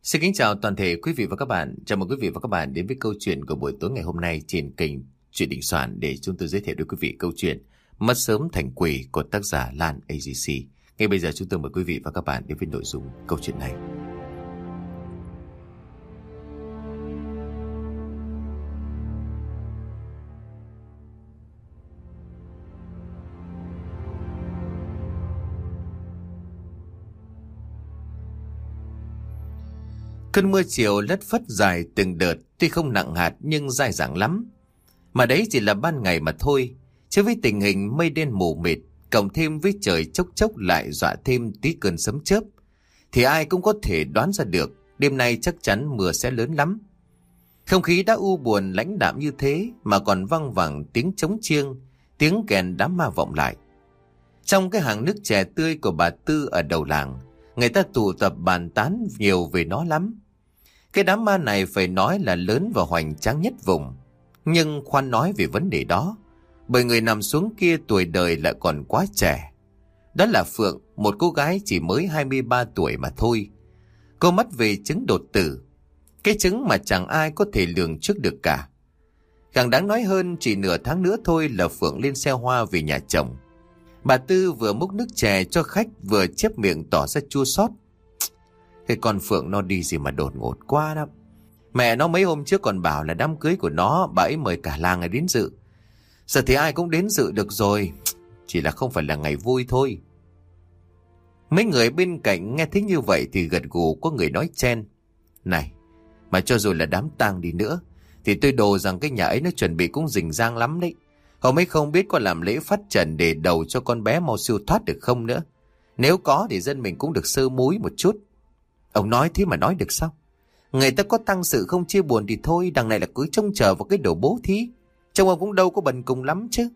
Xin kính chào toàn thể quý vị và các bạn. Chào mừng quý vị và các bạn đến với câu chuyện của buổi tối ngày hôm nay trên kênh Chuyện Đình Soạn để chúng tôi giới thiệu đến quý vị câu chuyện Mất Sớm Thành Quỷ của tác giả Lan AGC. Ngay bây giờ chúng tôi mời quý vị và các bạn đến với nội dung câu chuyện này. Cơn mưa chiều lất phất dài từng đợt, tuy không nặng hạt nhưng dai dẳng lắm. Mà đấy chỉ là ban ngày mà thôi, chứ với tình hình mây đen mù mịt, cộng thêm với trời chốc chốc lại dọa thêm tí cơn sấm chớp, thì ai cũng có thể đoán ra được đêm nay chắc chắn mưa sẽ lớn lắm. Không khí đã u buồn lãnh đạm như thế mà còn văng vẳng tiếng trống chiêng, tiếng kèn đám ma vọng lại. Trong cái hàng nước chè tươi của bà Tư ở đầu làng, người ta tụ tập bàn tán nhiều về nó lắm. Cái đám ma này phải nói là lớn và hoành tráng nhất vùng. Nhưng khoan nói về vấn đề đó, bởi người nằm xuống kia tuổi đời lại còn quá trẻ. Đó là Phượng, một cô gái chỉ mới 23 tuổi mà thôi. Cô mất về chứng đột tử, cái chứng mà chẳng ai có thể lường trước được cả. Càng đáng nói hơn, chỉ nửa tháng nữa thôi là Phượng lên xe hoa về nhà chồng. Bà Tư vừa múc nước chè cho khách vừa chép miệng tỏ ra chua xót. Cái con Phượng nó đi gì mà đột ngột quá đó. Mẹ nó mấy hôm trước còn bảo là đám cưới của nó bà ấy mời cả làng đến dự. Giờ thì ai cũng đến dự được rồi, chỉ là không phải là ngày vui thôi. Mấy người bên cạnh nghe thấy như vậy thì gật gù, có người nói chen: Này, mà cho dù là đám tang đi nữa thì tôi đồ rằng cái nhà ấy nó chuẩn bị cũng rình rang lắm đấy. Hôm ấy không biết có làm lễ phát trần để đầu cho con bé mau siêu thoát được không nữa. Nếu có thì dân mình cũng được sơ múi một chút. Ông nói thế mà nói được sao? Người ta có tang sự không chia buồn thì thôi, đằng này là cứ trông chờ vào cái đồ bố thí. Trông ông cũng đâu có bần cùng lắm chứ.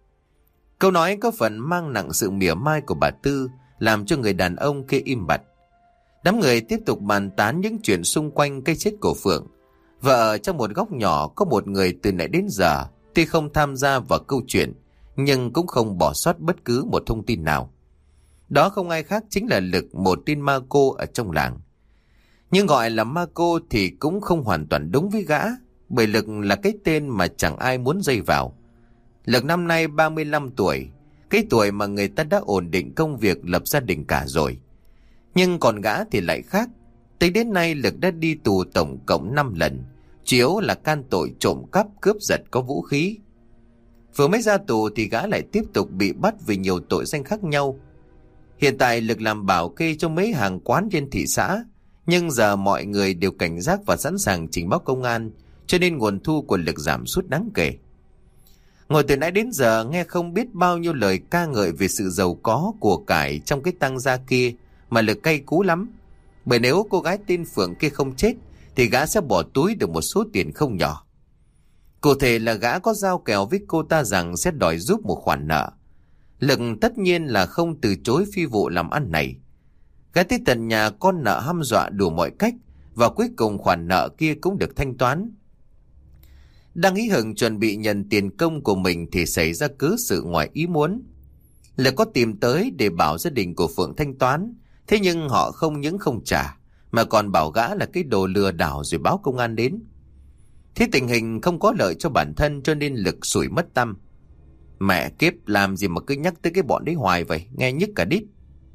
Câu nói có phần mang nặng sự mỉa mai của bà Tư, làm cho người đàn ông kia im bặt. Đám người tiếp tục bàn tán những chuyện xung quanh cái chết của Phượng. Và ở trong một góc nhỏ có một người từ nãy đến giờ, tuy không tham gia vào câu chuyện, nhưng cũng không bỏ sót bất cứ một thông tin nào. Đó không ai khác chính là Lực, một tên ma cô ở trong làng. Nhưng gọi là ma cô thì cũng không hoàn toàn đúng với gã, bởi Lực là cái tên mà chẳng ai muốn dây vào. Lực năm nay 35 tuổi, cái tuổi mà người ta đã ổn định công việc, lập gia đình cả rồi. Nhưng còn gã thì lại khác. Tới đến nay Lực đã đi tù tổng cộng 5 lần, chủ yếu là can tội trộm cắp, cướp giật có vũ khí. Vừa mới ra tù thì gã lại tiếp tục bị bắt vì nhiều tội danh khác nhau. Hiện tại Lực làm bảo kê cho mấy hàng quán trên thị xã, nhưng giờ mọi người đều cảnh giác và sẵn sàng trình báo công an, cho nên nguồn thu của Lực giảm sút đáng kể. Ngồi từ nãy đến giờ nghe không biết bao nhiêu lời ca ngợi về sự giàu có của cải trong cái tang gia kia mà Lực cay cú lắm. Bởi nếu cô gái tên Phượng kia không chết thì gã sẽ bỏ túi được một số tiền không nhỏ. Cụ thể là gã có giao kèo với cô ta rằng sẽ đòi giúp một khoản nợ. Lực tất nhiên là không từ chối phi vụ làm ăn này. Gã tới tận nhà con nợ hăm dọa đủ mọi cách, và cuối cùng khoản nợ kia cũng được thanh toán. Đang hí hửng chuẩn bị nhận tiền công của mình thì xảy ra cớ sự ngoài ý muốn. Lực có tìm tới để bảo gia đình của Phượng thanh toán, thế nhưng họ không những không trả mà còn bảo gã là cái đồ lừa đảo rồi báo công an đến. Thế tình hình không có lợi cho bản thân, cho nên Lực sủi mất tăm. Mẹ kiếp, làm gì mà cứ nhắc tới cái bọn đấy hoài vậy, nghe nhức cả đít.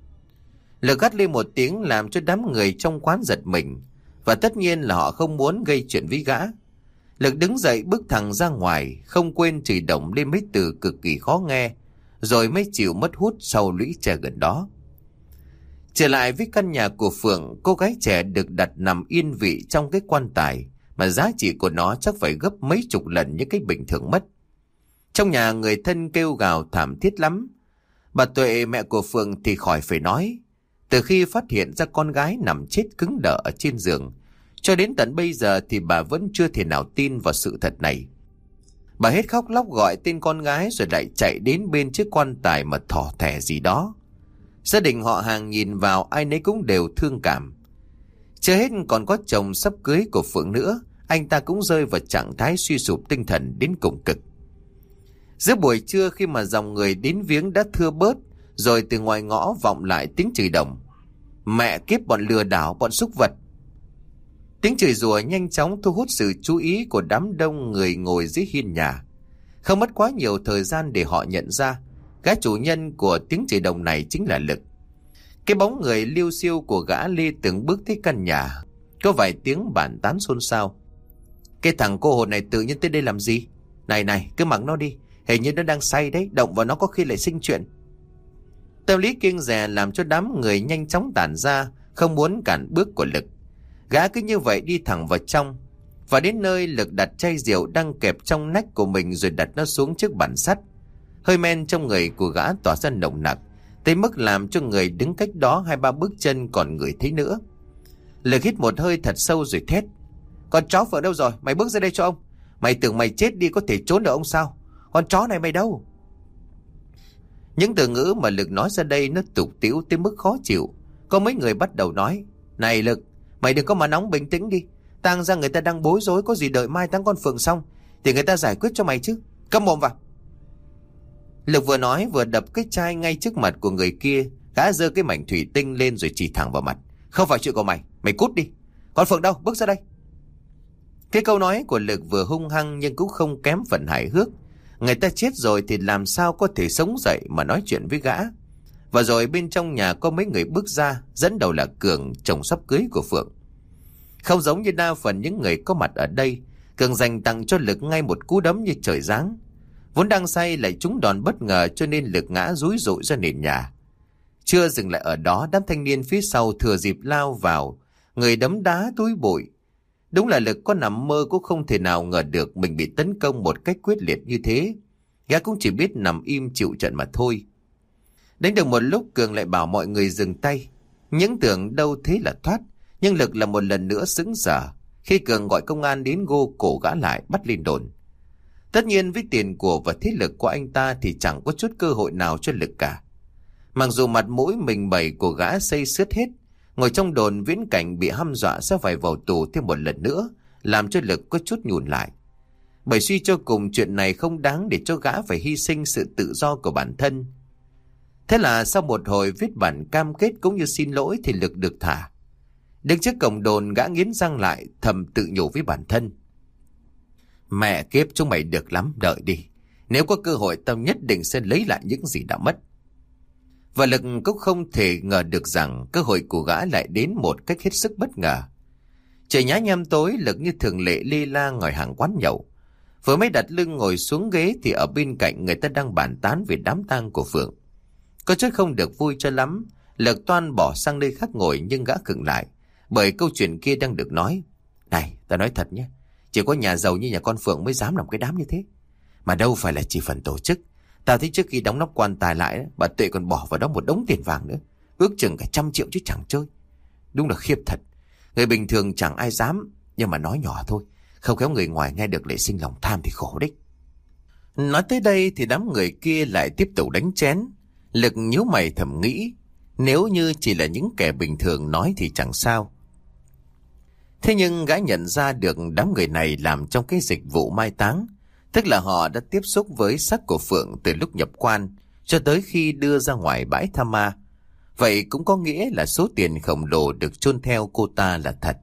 Lực gắt lên một tiếng làm cho đám người trong quán giật mình, và tất nhiên là họ không muốn gây chuyện với gã. Lực đứng dậy bước thẳng ra ngoài, không quên chửi động lên mấy từ cực kỳ khó nghe, rồi mới chịu mất hút sau lũy tre gần đó. Trở lại với căn nhà của Phượng, cô gái trẻ được đặt nằm yên vị trong cái quan tài mà giá trị của nó chắc phải gấp mấy chục lần những cái bình thường mất. Trong nhà người thân kêu gào thảm thiết lắm. Bà Tuệ, mẹ của Phượng thì khỏi phải nói. Từ khi phát hiện ra con gái nằm chết cứng đờ ở trên giường, cho đến tận bây giờ thì bà vẫn chưa thể nào tin vào sự thật này. Bà hết khóc lóc gọi tên con gái rồi lại chạy đến bên chiếc quan tài mà thỏ thẻ gì đó. Gia đình họ hàng nhìn vào ai nấy cũng đều thương cảm. Chưa hết còn có chồng sắp cưới của Phượng nữa, anh ta cũng rơi vào trạng thái suy sụp tinh thần đến cùng cực. Giữa buổi trưa khi mà dòng người đến viếng đã thưa bớt, rồi từ ngoài ngõ vọng lại tiếng chửi đồng: Mẹ kiếp, bọn lừa đảo, bọn súc vật! Tiếng chửi rủa nhanh chóng thu hút sự chú ý của đám đông người ngồi dưới hiên nhà. Không mất quá nhiều thời gian để họ nhận ra gã chủ nhân của tiếng chửi đồng này chính là Lực. Cái bóng người liêu xiêu của gã lê từng bước tới căn nhà. Có vài tiếng bàn tán xôn xao. Cái thằng cô hồn này tự nhiên tới đây làm gì? Này, cứ mặc nó đi. Hình như nó đang say đấy, động vào nó có khi lại sinh chuyện. Tâm lý kiêng dè làm cho đám người nhanh chóng tản ra, không muốn cản bước của Lực. Gã cứ như vậy đi thẳng vào trong. Và đến nơi, Lực đặt chai rượu đang kẹp trong nách của mình rồi đặt nó xuống trước bàn sắt. Hơi men trong người của gã tỏa ra nồng nặc, tới mức làm cho người đứng cách đó 2-3 bước chân còn ngửi thấy nữa. Lực hít một hơi thật sâu rồi thét: Con chó Phượng đâu rồi? Mày bước ra đây cho ông. Mày tưởng mày chết đi có thể trốn được ông sao? Con chó này mày đâu? Những từ ngữ mà Lực nói ra đây nó tục tĩu tới mức khó chịu. Có mấy người bắt đầu nói: Này Lực, mày đừng có mà nóng, bình tĩnh đi. Tang ra người ta đang bối rối, có gì đợi mai táng con Phượng xong thì người ta giải quyết cho mày chứ. Câm mồm vào. Lực vừa nói vừa đập cái chai ngay trước mặt của người kia. Gã giơ cái mảnh thủy tinh lên rồi chỉ thẳng vào mặt: Không phải chuyện của mày, mày cút đi. Con Phượng đâu? Bước ra đây. Cái câu nói của Lực vừa hung hăng nhưng cũng không kém phần hài hước. Người ta chết rồi thì làm sao có thể sống dậy mà nói chuyện với gã. Và rồi bên trong nhà có mấy người bước ra, dẫn đầu là Cường, chồng sắp cưới của Phượng. Không giống như đa phần những người có mặt ở đây, Cường dành tặng cho Lực ngay một cú đấm như trời giáng. Vốn đang say lại trúng đòn bất ngờ cho nên Lực ngã rúi rụi ra nền nhà. Chưa dừng lại ở đó, đám thanh niên phía sau thừa dịp lao vào, người đấm đá túi bụi. Đúng là Lực có nằm mơ cũng không thể nào ngờ được mình bị tấn công một cách quyết liệt như thế. Gã cũng chỉ biết nằm im chịu trận mà thôi. Đánh được một lúc, Cường lại bảo mọi người dừng tay. Những tưởng đâu thế là thoát, nhưng Lực là một lần nữa sững sờ khi Cường gọi công an đến gô cổ gã lại, bắt lên đồn. Tất nhiên với tiền của và thế lực của anh ta thì chẳng có chút cơ hội nào cho Lực cả. Mặc dù mặt mũi mình bày của gã xây xước hết, ngồi trong đồn viễn cảnh bị hăm dọa sẽ phải vào tù thêm một lần nữa, làm cho Lực có chút nhùn lại. Bởi suy cho cùng chuyện này không đáng để cho gã phải hy sinh sự tự do của bản thân. Thế là sau một hồi viết bản cam kết cũng như xin lỗi thì Lực được thả. Đứng trước cổng đồn, gã nghiến răng lại, thầm tự nhủ với bản thân: Mẹ kiếp, chúng mày được lắm, đợi đi. Nếu có cơ hội tao nhất định sẽ lấy lại những gì đã mất. Và Lực cũng không thể ngờ được rằng cơ hội của gã lại đến một cách hết sức bất ngờ. Trời nhá nhem tối, Lực như thường lệ lê la ngồi hàng quán nhậu. Vừa mới đặt lưng ngồi xuống ghế thì ở bên cạnh người ta đang bàn tán về đám tang của Phượng. Có chút không được vui cho lắm, Lực toan bỏ sang nơi khác ngồi nhưng gã khựng lại, bởi câu chuyện kia đang được nói. Này, ta nói thật nhé, chỉ có nhà giàu như nhà con Phượng mới dám làm cái đám như thế. Mà đâu phải là chỉ phần tổ chức. Tao thấy trước khi đóng nắp quan tài lại, bà Tuệ còn bỏ vào đó một đống tiền vàng nữa. Ước chừng cả 100 triệu chứ chẳng chơi. Đúng là khiếp thật. Người bình thường chẳng ai dám, nhưng mà nói nhỏ thôi, không khéo người ngoài nghe được lại sinh lòng tham thì khổ đấy. Nói tới đây thì đám người kia lại tiếp tục đánh chén. Lực nhíu mày thầm nghĩ, nếu như chỉ là những kẻ bình thường nói thì chẳng sao. Thế nhưng gã nhận ra được đám người này làm trong cái dịch vụ mai táng, tức là họ đã tiếp xúc với xác của Phượng từ lúc nhập quan cho tới khi đưa ra ngoài bãi tha ma. Vậy cũng có nghĩa là số tiền khổng lồ được chôn theo cô ta là thật.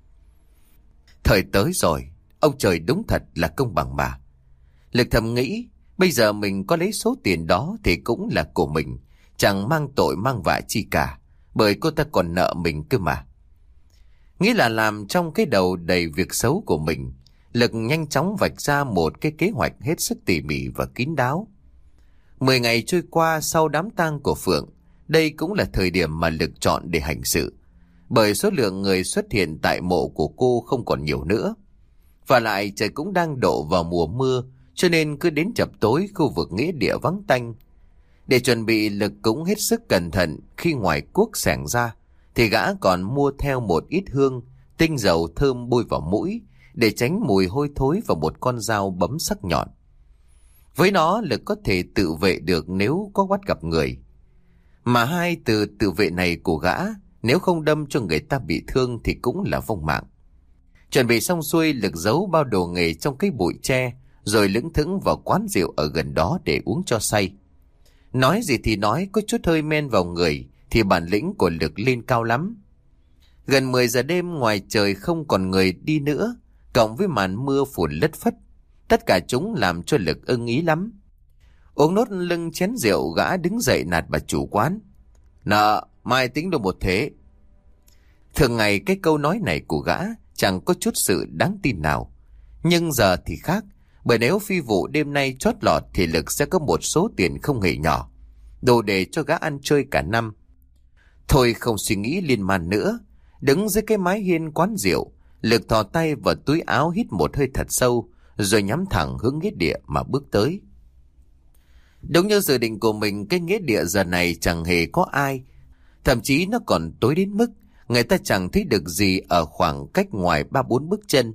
Thời tới rồi, ông trời đúng thật là công bằng mà. Lực thầm nghĩ, bây giờ mình có lấy số tiền đó thì cũng là của mình, chẳng mang tội mang vạ chi cả, bởi cô ta còn nợ mình cơ mà. Nghĩ là làm trong cái đầu đầy việc xấu của mình, Lực nhanh chóng vạch ra một cái kế hoạch hết sức tỉ mỉ và kín đáo. 10 ngày trôi qua sau đám tang của Phượng, đây cũng là thời điểm mà Lực chọn để hành sự, bởi số lượng người xuất hiện tại mộ của cô không còn nhiều nữa. Và lại trời cũng đang đổ vào mùa mưa, cho nên cứ đến chập tối khu vực nghĩa địa vắng tanh. Để chuẩn bị, Lực cũng hết sức cẩn thận. Khi ngoài cuốc xẻng ra thì gã còn mua theo một ít hương, tinh dầu thơm bôi vào mũi để tránh mùi hôi thối, và một con dao bấm sắc nhọn. Với nó, Lực có thể tự vệ được nếu có bắt gặp người. Mà hai từ tự vệ này của gã, nếu không đâm cho người ta bị thương thì cũng là vong mạng. Chuẩn bị xong xuôi, Lực giấu bao đồ nghề trong cái bụi tre, rồi lững thững vào quán rượu ở gần đó để uống cho say. Nói gì thì nói, có chút hơi men vào người thì bản lĩnh của Lực lên cao lắm. Gần 10 giờ đêm, ngoài trời không còn người đi nữa, cộng với màn mưa phùn lất phất, tất cả chúng làm cho Lực ưng ý lắm. Uống nốt lưng chén rượu, gã đứng dậy nạt bà chủ quán: "Nợ, mai tính được một thế." Thường ngày cái câu nói này của gã chẳng có chút sự đáng tin nào. Nhưng giờ thì khác, bởi nếu phi vụ đêm nay chót lọt thì Lực sẽ có một số tiền không hề nhỏ, đủ để cho gã ăn chơi cả năm. Thôi không suy nghĩ liên man nữa, đứng dưới cái mái hiên quán rượu, Lực thò tay vào túi áo, hít một hơi thật sâu, rồi nhắm thẳng hướng nghĩa địa mà bước tới. Đúng như dự định của mình, cái nghĩa địa giờ này chẳng hề có ai. Thậm chí nó còn tối đến mức người ta chẳng thấy được gì ở khoảng cách ngoài 3-4 bước chân.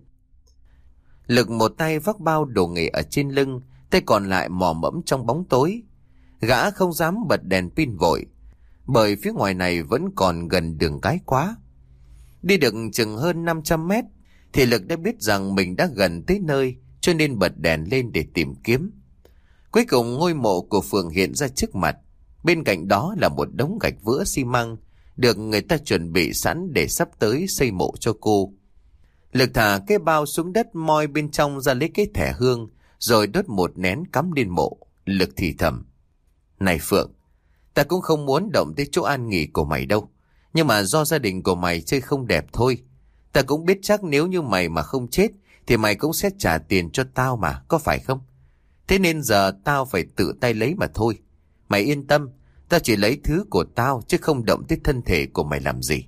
Lực một tay vác bao đồ nghề ở trên lưng, tay còn lại mò mẫm trong bóng tối. Gã không dám bật đèn pin vội, bởi phía ngoài này vẫn còn gần đường cái quá. Đi được chừng hơn 500 mét thì Lực đã biết rằng mình đã gần tới nơi, cho nên bật đèn lên để tìm kiếm. Cuối cùng ngôi mộ của Phượng hiện ra trước mặt. Bên cạnh đó là một đống gạch vữa xi măng được người ta chuẩn bị sẵn để sắp tới xây mộ cho cô. Lực thả cái bao xuống đất, moi bên trong ra lấy cái thẻ hương, rồi đốt một nén cắm lên mộ. Lực thì thầm: "Này Phượng, ta cũng không muốn động tới chỗ an nghỉ của mày đâu, nhưng mà do gia đình của mày chơi không đẹp thôi. Ta cũng biết chắc nếu như mày mà không chết thì mày cũng sẽ trả tiền cho tao mà, có phải không? Thế nên giờ tao phải tự tay lấy mà thôi. Mày yên tâm, tao chỉ lấy thứ của tao chứ không động tới thân thể của mày làm gì."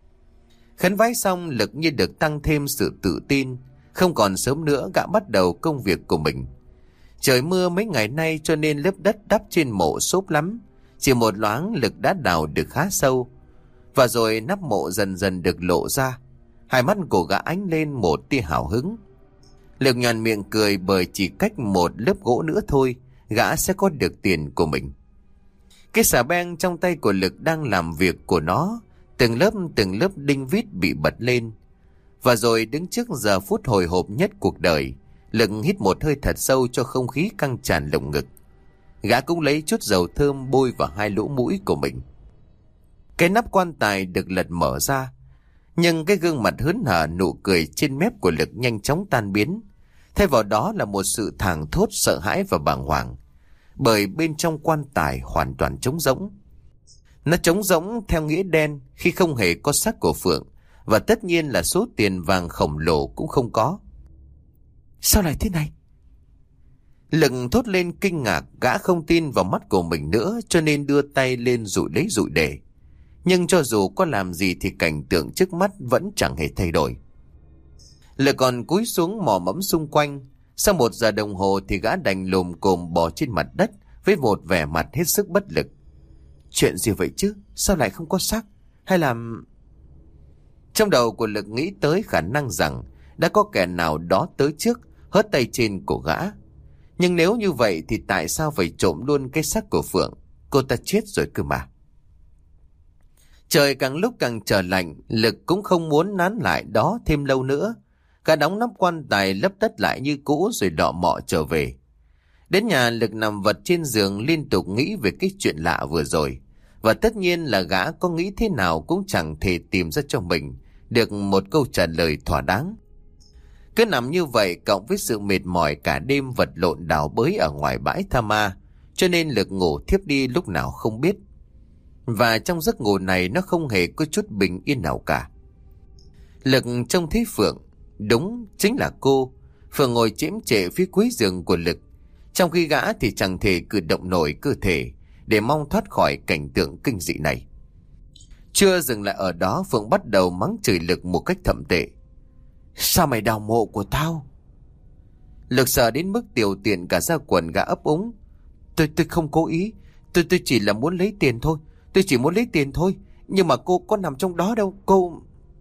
Khấn vái xong, Lực như được tăng thêm sự tự tin. Không còn sớm nữa, gã bắt đầu công việc của mình. Trời mưa mấy ngày nay cho nên lớp đất đắp trên mộ xốp lắm. Chỉ một loáng Lực đã đào được khá sâu. Và rồi nắp mộ dần dần được lộ ra. Hai mắt của gã ánh lên một tia hào hứng. Lực nhoẻn miệng cười, bởi chỉ cách một lớp gỗ nữa thôi, gã sẽ có được tiền của mình. Cái xà beng trong tay của Lực đang làm việc của nó. Từng lớp đinh vít bị bật lên. Và rồi đứng trước giờ phút hồi hộp nhất cuộc đời, Lực hít một hơi thật sâu cho không khí căng tràn lồng ngực. Gã cũng lấy chút dầu thơm bôi vào hai lỗ mũi của mình. Cái nắp quan tài được lật mở ra, nhưng cái gương mặt hớn hở, nụ cười trên mép của Lực nhanh chóng tan biến. Thay vào đó là một sự thảng thốt, sợ hãi và bàng hoàng, bởi bên trong quan tài hoàn toàn trống rỗng. Nó trống rỗng theo nghĩa đen khi không hề có xác của Phượng, và tất nhiên là số tiền vàng khổng lồ cũng không có. Sao lại thế này? Lực thốt lên kinh ngạc, gã không tin vào mắt của mình nữa, cho nên đưa tay lên dụi lấy dụi để. Nhưng cho dù có làm gì thì cảnh tượng trước mắt vẫn chẳng hề thay đổi. Lực còn cúi xuống mò mẫm xung quanh. Sau 1 giờ đồng hồ thì gã đành lồm cồm bò trên mặt đất với một vẻ mặt hết sức bất lực. Chuyện gì vậy chứ? Sao lại không có xác? Hay là... Trong đầu của Lực nghĩ tới khả năng rằng đã có kẻ nào đó tới trước, hớt tay trên của gã. Nhưng nếu như vậy thì tại sao phải trộm luôn cái xác của Phượng? Cô ta chết rồi cơ mà. Trời càng lúc càng trở lạnh, Lực cũng không muốn nán lại đó thêm lâu nữa. Gã đóng nắp quan tài, lấp đất lại như cũ rồi đọ mọ trở về. Đến nhà, Lực nằm vật trên giường liên tục nghĩ về cái chuyện lạ vừa rồi. Và tất nhiên là gã có nghĩ thế nào cũng chẳng thể tìm ra cho mình được một câu trả lời thỏa đáng. Cứ nằm như vậy cộng với sự mệt mỏi cả đêm vật lộn đào bới ở ngoài bãi Tha Ma, cho nên Lực ngủ thiếp đi lúc nào không biết. Và trong giấc ngủ này nó không hề có chút bình yên nào cả. Lực trông thấy Phượng, đúng chính là cô. Phượng ngồi chễm chệ phía cuối giường của Lực, trong khi gã thì chẳng thể cử động nổi cơ thể để mong thoát khỏi cảnh tượng kinh dị này. Chưa dừng lại ở đó, Phượng bắt đầu mắng chửi Lực một cách thậm tệ. Sao mày đào mộ của tao? Lực sợ đến mức tiểu tiện cả ra quần, gã ấp úng. Tôi không cố ý. Tôi chỉ là muốn lấy tiền thôi. Tôi chỉ muốn lấy tiền thôi. Nhưng mà cô có nằm trong đó đâu. Cô...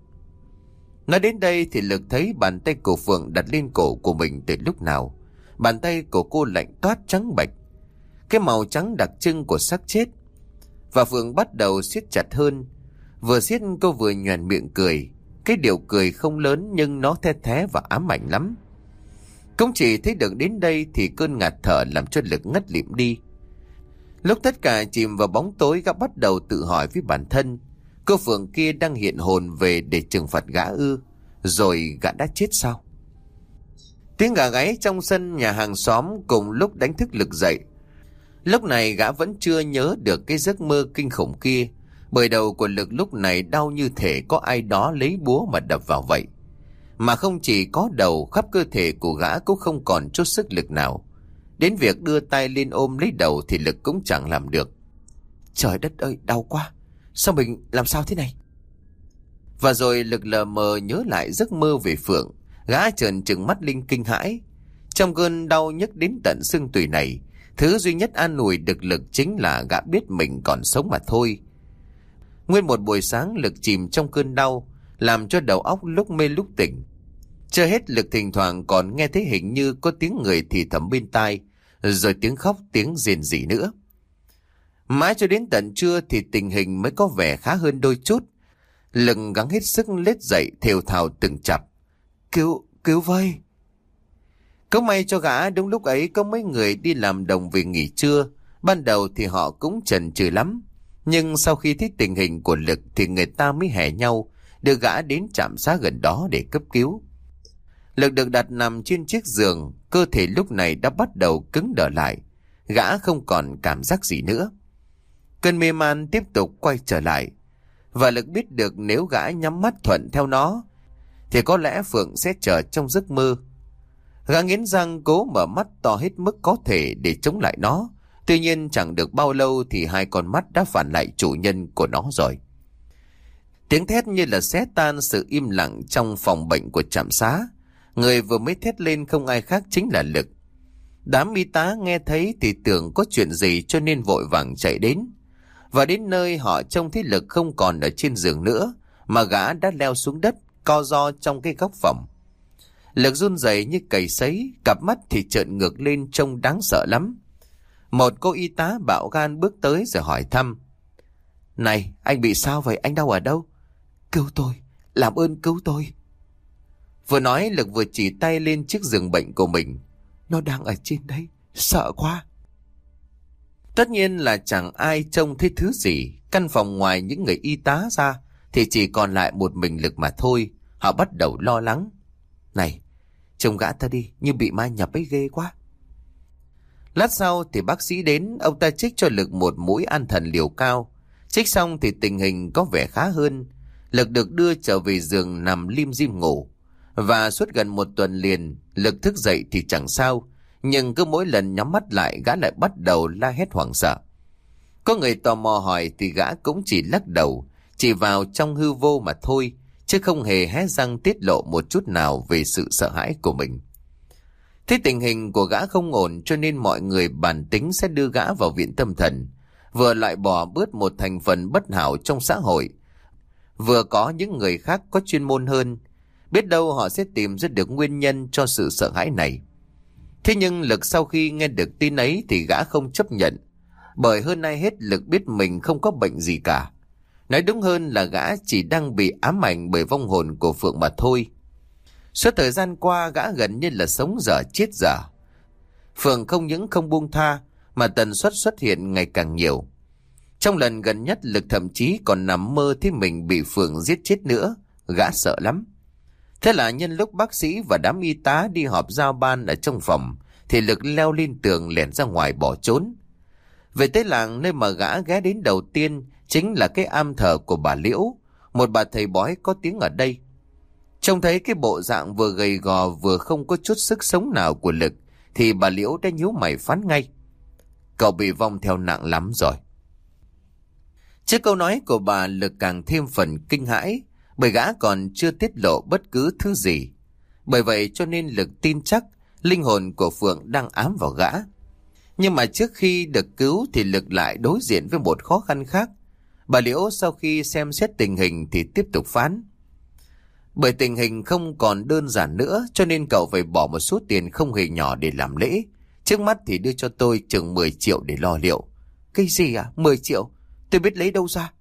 Nói đến đây thì Lực thấy bàn tay của Phượng đặt lên cổ của mình từ lúc nào. Bàn tay của cô lạnh toát trắng bạch, cái màu trắng đặc trưng của xác chết. Và Phượng bắt đầu siết chặt hơn. Vừa siết cô vừa nhoẻn miệng cười. Cái điệu cười không lớn nhưng nó the thé và ám ảnh lắm. Cũng chỉ thấy được đến đây thì cơn ngạt thở làm cho Lực ngất lịm đi. Lúc tất cả chìm vào bóng tối, gã bắt đầu tự hỏi với bản thân, Cô Phượng kia đang hiện hồn về để trừng phạt gã ư? Rồi gã đã chết sao? Tiếng gà gáy trong sân nhà hàng xóm cùng lúc đánh thức Lực dậy. Lúc này gã vẫn chưa nhớ được cái giấc mơ kinh khủng kia, bởi đầu của Lực lúc này đau như thể có ai đó lấy búa mà đập vào vậy. Mà không chỉ có đầu, khắp cơ thể của gã cũng không còn chút sức lực nào. Đến việc đưa tay lên ôm lấy đầu thì Lực cũng chẳng làm được. Trời đất ơi, đau quá! Sao mình làm sao thế này? Và rồi Lực lờ mờ nhớ lại giấc mơ về Phượng. Gã trợn trừng mắt linh kinh hãi. Trong cơn đau nhức đến tận xương tủy này, thứ duy nhất an ủi được Lực chính là gã biết mình còn sống mà thôi. Nguyên một buổi sáng Lực chìm trong cơn đau, làm cho đầu óc lúc mê lúc tỉnh. Chưa hết, Lực thỉnh thoảng còn nghe thấy hình như có tiếng người thì thầm bên tai, rồi tiếng khóc, tiếng rền rỉ nữa. Mãi cho đến tận trưa thì tình hình mới có vẻ khá hơn đôi chút. Lực gắng hết sức lết dậy, thều thào từng chập. Cứu với! Có may cho gã đúng lúc ấy có mấy người đi làm đồng về nghỉ trưa. Ban đầu thì họ cũng chần chừ lắm, nhưng sau khi thấy tình hình của Lực thì người ta mới hè nhau đưa gã đến trạm xá gần đó để cấp cứu. Lực được đặt nằm trên chiếc giường, cơ thể lúc này đã bắt đầu cứng đờ lại. Gã không còn cảm giác gì nữa. Cơn mê man tiếp tục quay trở lại, và Lực biết được nếu gã nhắm mắt thuận theo nó thì có lẽ Phượng sẽ chờ trong giấc mơ. Gã nghiến răng cố mở mắt to hết mức có thể để chống lại nó. Tuy nhiên chẳng được bao lâu thì hai con mắt đã phản lại chủ nhân của nó rồi. Tiếng thét như là xé tan sự im lặng trong phòng bệnh của trạm xá. Người vừa mới thét lên không ai khác chính là Lực. Đám y tá nghe thấy thì tưởng có chuyện gì cho nên vội vàng chạy đến. Và đến nơi họ trông thấy Lực không còn ở trên giường nữa, mà gã đã leo xuống đất, co ro trong cái góc phòng. Lực run rẩy như cầy sấy, cặp mắt thì trợn ngược lên trông đáng sợ lắm. Một cô y tá bạo gan bước tới rồi hỏi thăm. Này, anh bị sao vậy? Anh đau ở đâu? Cứu tôi, làm ơn cứu tôi. Vừa nói Lực vừa chỉ tay lên chiếc giường bệnh của mình. Nó đang ở trên đấy, sợ quá. Tất nhiên là chẳng ai trông thấy thứ gì. Căn phòng ngoài những người y tá ra thì chỉ còn lại một mình Lực mà thôi. Họ bắt đầu lo lắng. Này, trông gã ta đi, như bị ma nhập ấy, ghê quá. Lát sau thì bác sĩ đến, ông ta trích cho Lực một mũi an thần liều cao. Trích xong thì tình hình có vẻ khá hơn. Lực được đưa trở về giường nằm lim dim ngủ. Và suốt gần một tuần liền, Lực thức dậy thì chẳng sao, nhưng cứ mỗi lần nhắm mắt lại gã lại bắt đầu la hét hoảng sợ. Có người tò mò hỏi thì gã cũng chỉ lắc đầu, chỉ vào trong hư vô mà thôi, chứ không hề hé răng tiết lộ một chút nào về sự sợ hãi của mình. Thế tình hình của gã không ổn cho nên mọi người bàn tính sẽ đưa gã vào viện tâm thần, vừa loại bỏ bớt một thành phần bất hảo trong xã hội, vừa có những người khác có chuyên môn hơn. Biết đâu họ sẽ tìm ra được nguyên nhân cho sự sợ hãi này. Thế nhưng Lực sau khi nghe được tin ấy thì gã không chấp nhận, bởi hơn ai hết Lực biết mình không có bệnh gì cả. Nói đúng hơn là gã chỉ đang bị ám ảnh bởi vong hồn của Phượng mà thôi. Suốt thời gian qua gã gần như là sống dở chết dở. Phượng không những không buông tha mà tần suất xuất hiện ngày càng nhiều. Trong lần gần nhất Lực thậm chí còn nằm mơ thấy mình bị Phượng giết chết nữa. Gã sợ lắm. Thế là nhân lúc bác sĩ và đám y tá đi họp giao ban ở trong phòng thì Lực leo lên tường lẻn ra ngoài bỏ trốn. Về tới làng, nơi mà gã ghé đến đầu tiên chính là cái am thờ của bà Liễu, một bà thầy bói có tiếng ở đây. Trông thấy cái bộ dạng vừa gầy gò vừa không có chút sức sống nào của Lực thì bà Liễu đã nhíu mày phán ngay. Cậu bị vong theo nặng lắm rồi. Trước câu nói của bà, Lực càng thêm phần kinh hãi, bởi gã còn chưa tiết lộ bất cứ thứ gì. Bởi vậy cho nên Lực tin chắc linh hồn của Phượng đang ám vào gã. Nhưng mà trước khi được cứu thì Lực lại đối diện với một khó khăn khác. Bà Liễu sau khi xem xét tình hình thì tiếp tục phán. Bởi tình hình không còn đơn giản nữa cho nên cậu phải bỏ một số tiền không hề nhỏ để làm lễ. Trước mắt thì đưa cho tôi chừng 10 triệu để lo liệu. Cái gì à? 10 triệu? Tôi biết lấy đâu ra?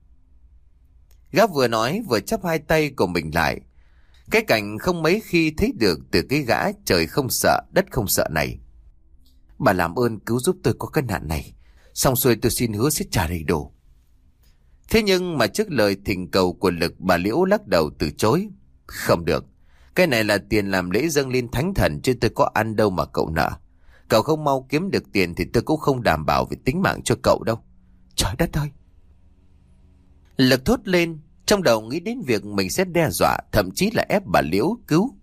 Gã vừa nói vừa chắp hai tay của mình lại. Cái cảnh không mấy khi thấy được từ cái gã trời không sợ đất không sợ này. Bà làm ơn cứu giúp tôi có cái nạn này, xong xuôi tôi xin hứa sẽ trả đầy đủ. Thế nhưng mà trước lời thỉnh cầu của Lực, bà Liễu lắc đầu từ chối. Không được, cái này là tiền làm lễ dâng lên thánh thần, chứ tôi có ăn đâu mà cậu nợ. Cậu không mau kiếm được tiền thì tôi cũng không đảm bảo về tính mạng cho cậu đâu. Trời đất ơi! Lực thốt lên, trong đầu nghĩ đến việc mình sẽ đe dọa, thậm chí là ép bà Liễu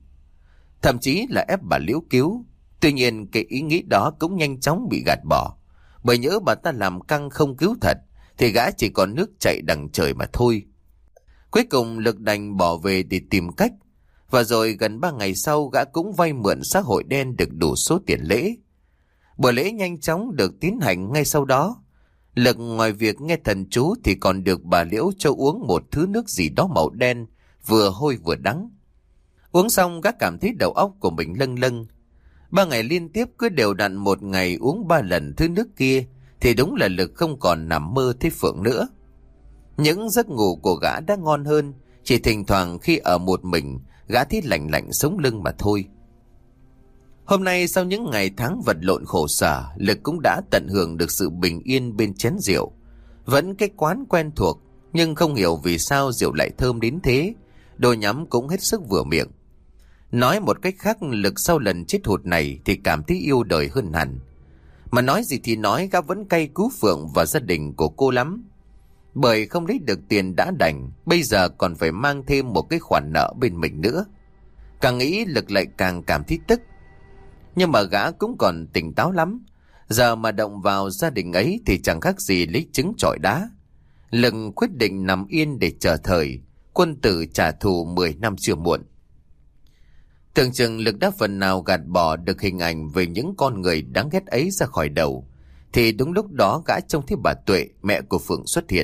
cứu. Tuy nhiên cái ý nghĩ đó cũng nhanh chóng bị gạt bỏ, bởi nhỡ bà ta làm căng không cứu thật thì gã chỉ còn nước chảy đằng trời mà thôi. Cuối cùng Lực đành bỏ về để tìm cách. Và rồi gần 3 ngày sau, gã cũng vay mượn xã hội đen được đủ số tiền lễ. Buổi lễ nhanh chóng được tiến hành ngay sau đó. Lực ngoài việc nghe thần chú thì còn được bà Liễu cho uống một thứ nước gì đó màu đen, vừa hôi vừa đắng. Uống xong gã cảm thấy đầu óc của mình lâng lâng. 3 ngày liên tiếp cứ đều đặn, một ngày uống 3 lần thứ nước kia thì đúng là Lực không còn nằm mơ thấy Phượng nữa. Những giấc ngủ của gã đã ngon hơn, chỉ thỉnh thoảng khi ở một mình gã thấy lạnh lạnh sống lưng mà thôi. Hôm nay sau những ngày tháng vật lộn khổ sở, Lực cũng đã tận hưởng được sự bình yên bên chén rượu. Vẫn cái quán quen thuộc, nhưng không hiểu vì sao rượu lại thơm đến thế. Đồ nhắm cũng hết sức vừa miệng. Nói một cách khác, Lực sau lần chết hụt này thì cảm thấy yêu đời hơn hẳn. Mà nói gì thì nói, gã vẫn cay cú Phượng và gia đình của cô lắm. Bởi không lấy được tiền đã đành, bây giờ còn phải mang thêm một cái khoản nợ bên mình nữa. Càng nghĩ Lực lại càng cảm thấy tức. Nhưng mà gã cũng còn tỉnh táo lắm. Giờ mà động vào gia đình ấy thì chẳng khác gì lấy trứng chọi đá. Lực quyết định nằm yên để chờ thời quân tử trả thù 10 năm chưa muộn. Tưởng chừng Lực đã phần nào gạt bỏ được hình ảnh về những con người đáng ghét ấy ra khỏi đầu, thì đúng lúc đó gã trông thấy bà Tuệ, mẹ của Phượng xuất hiện.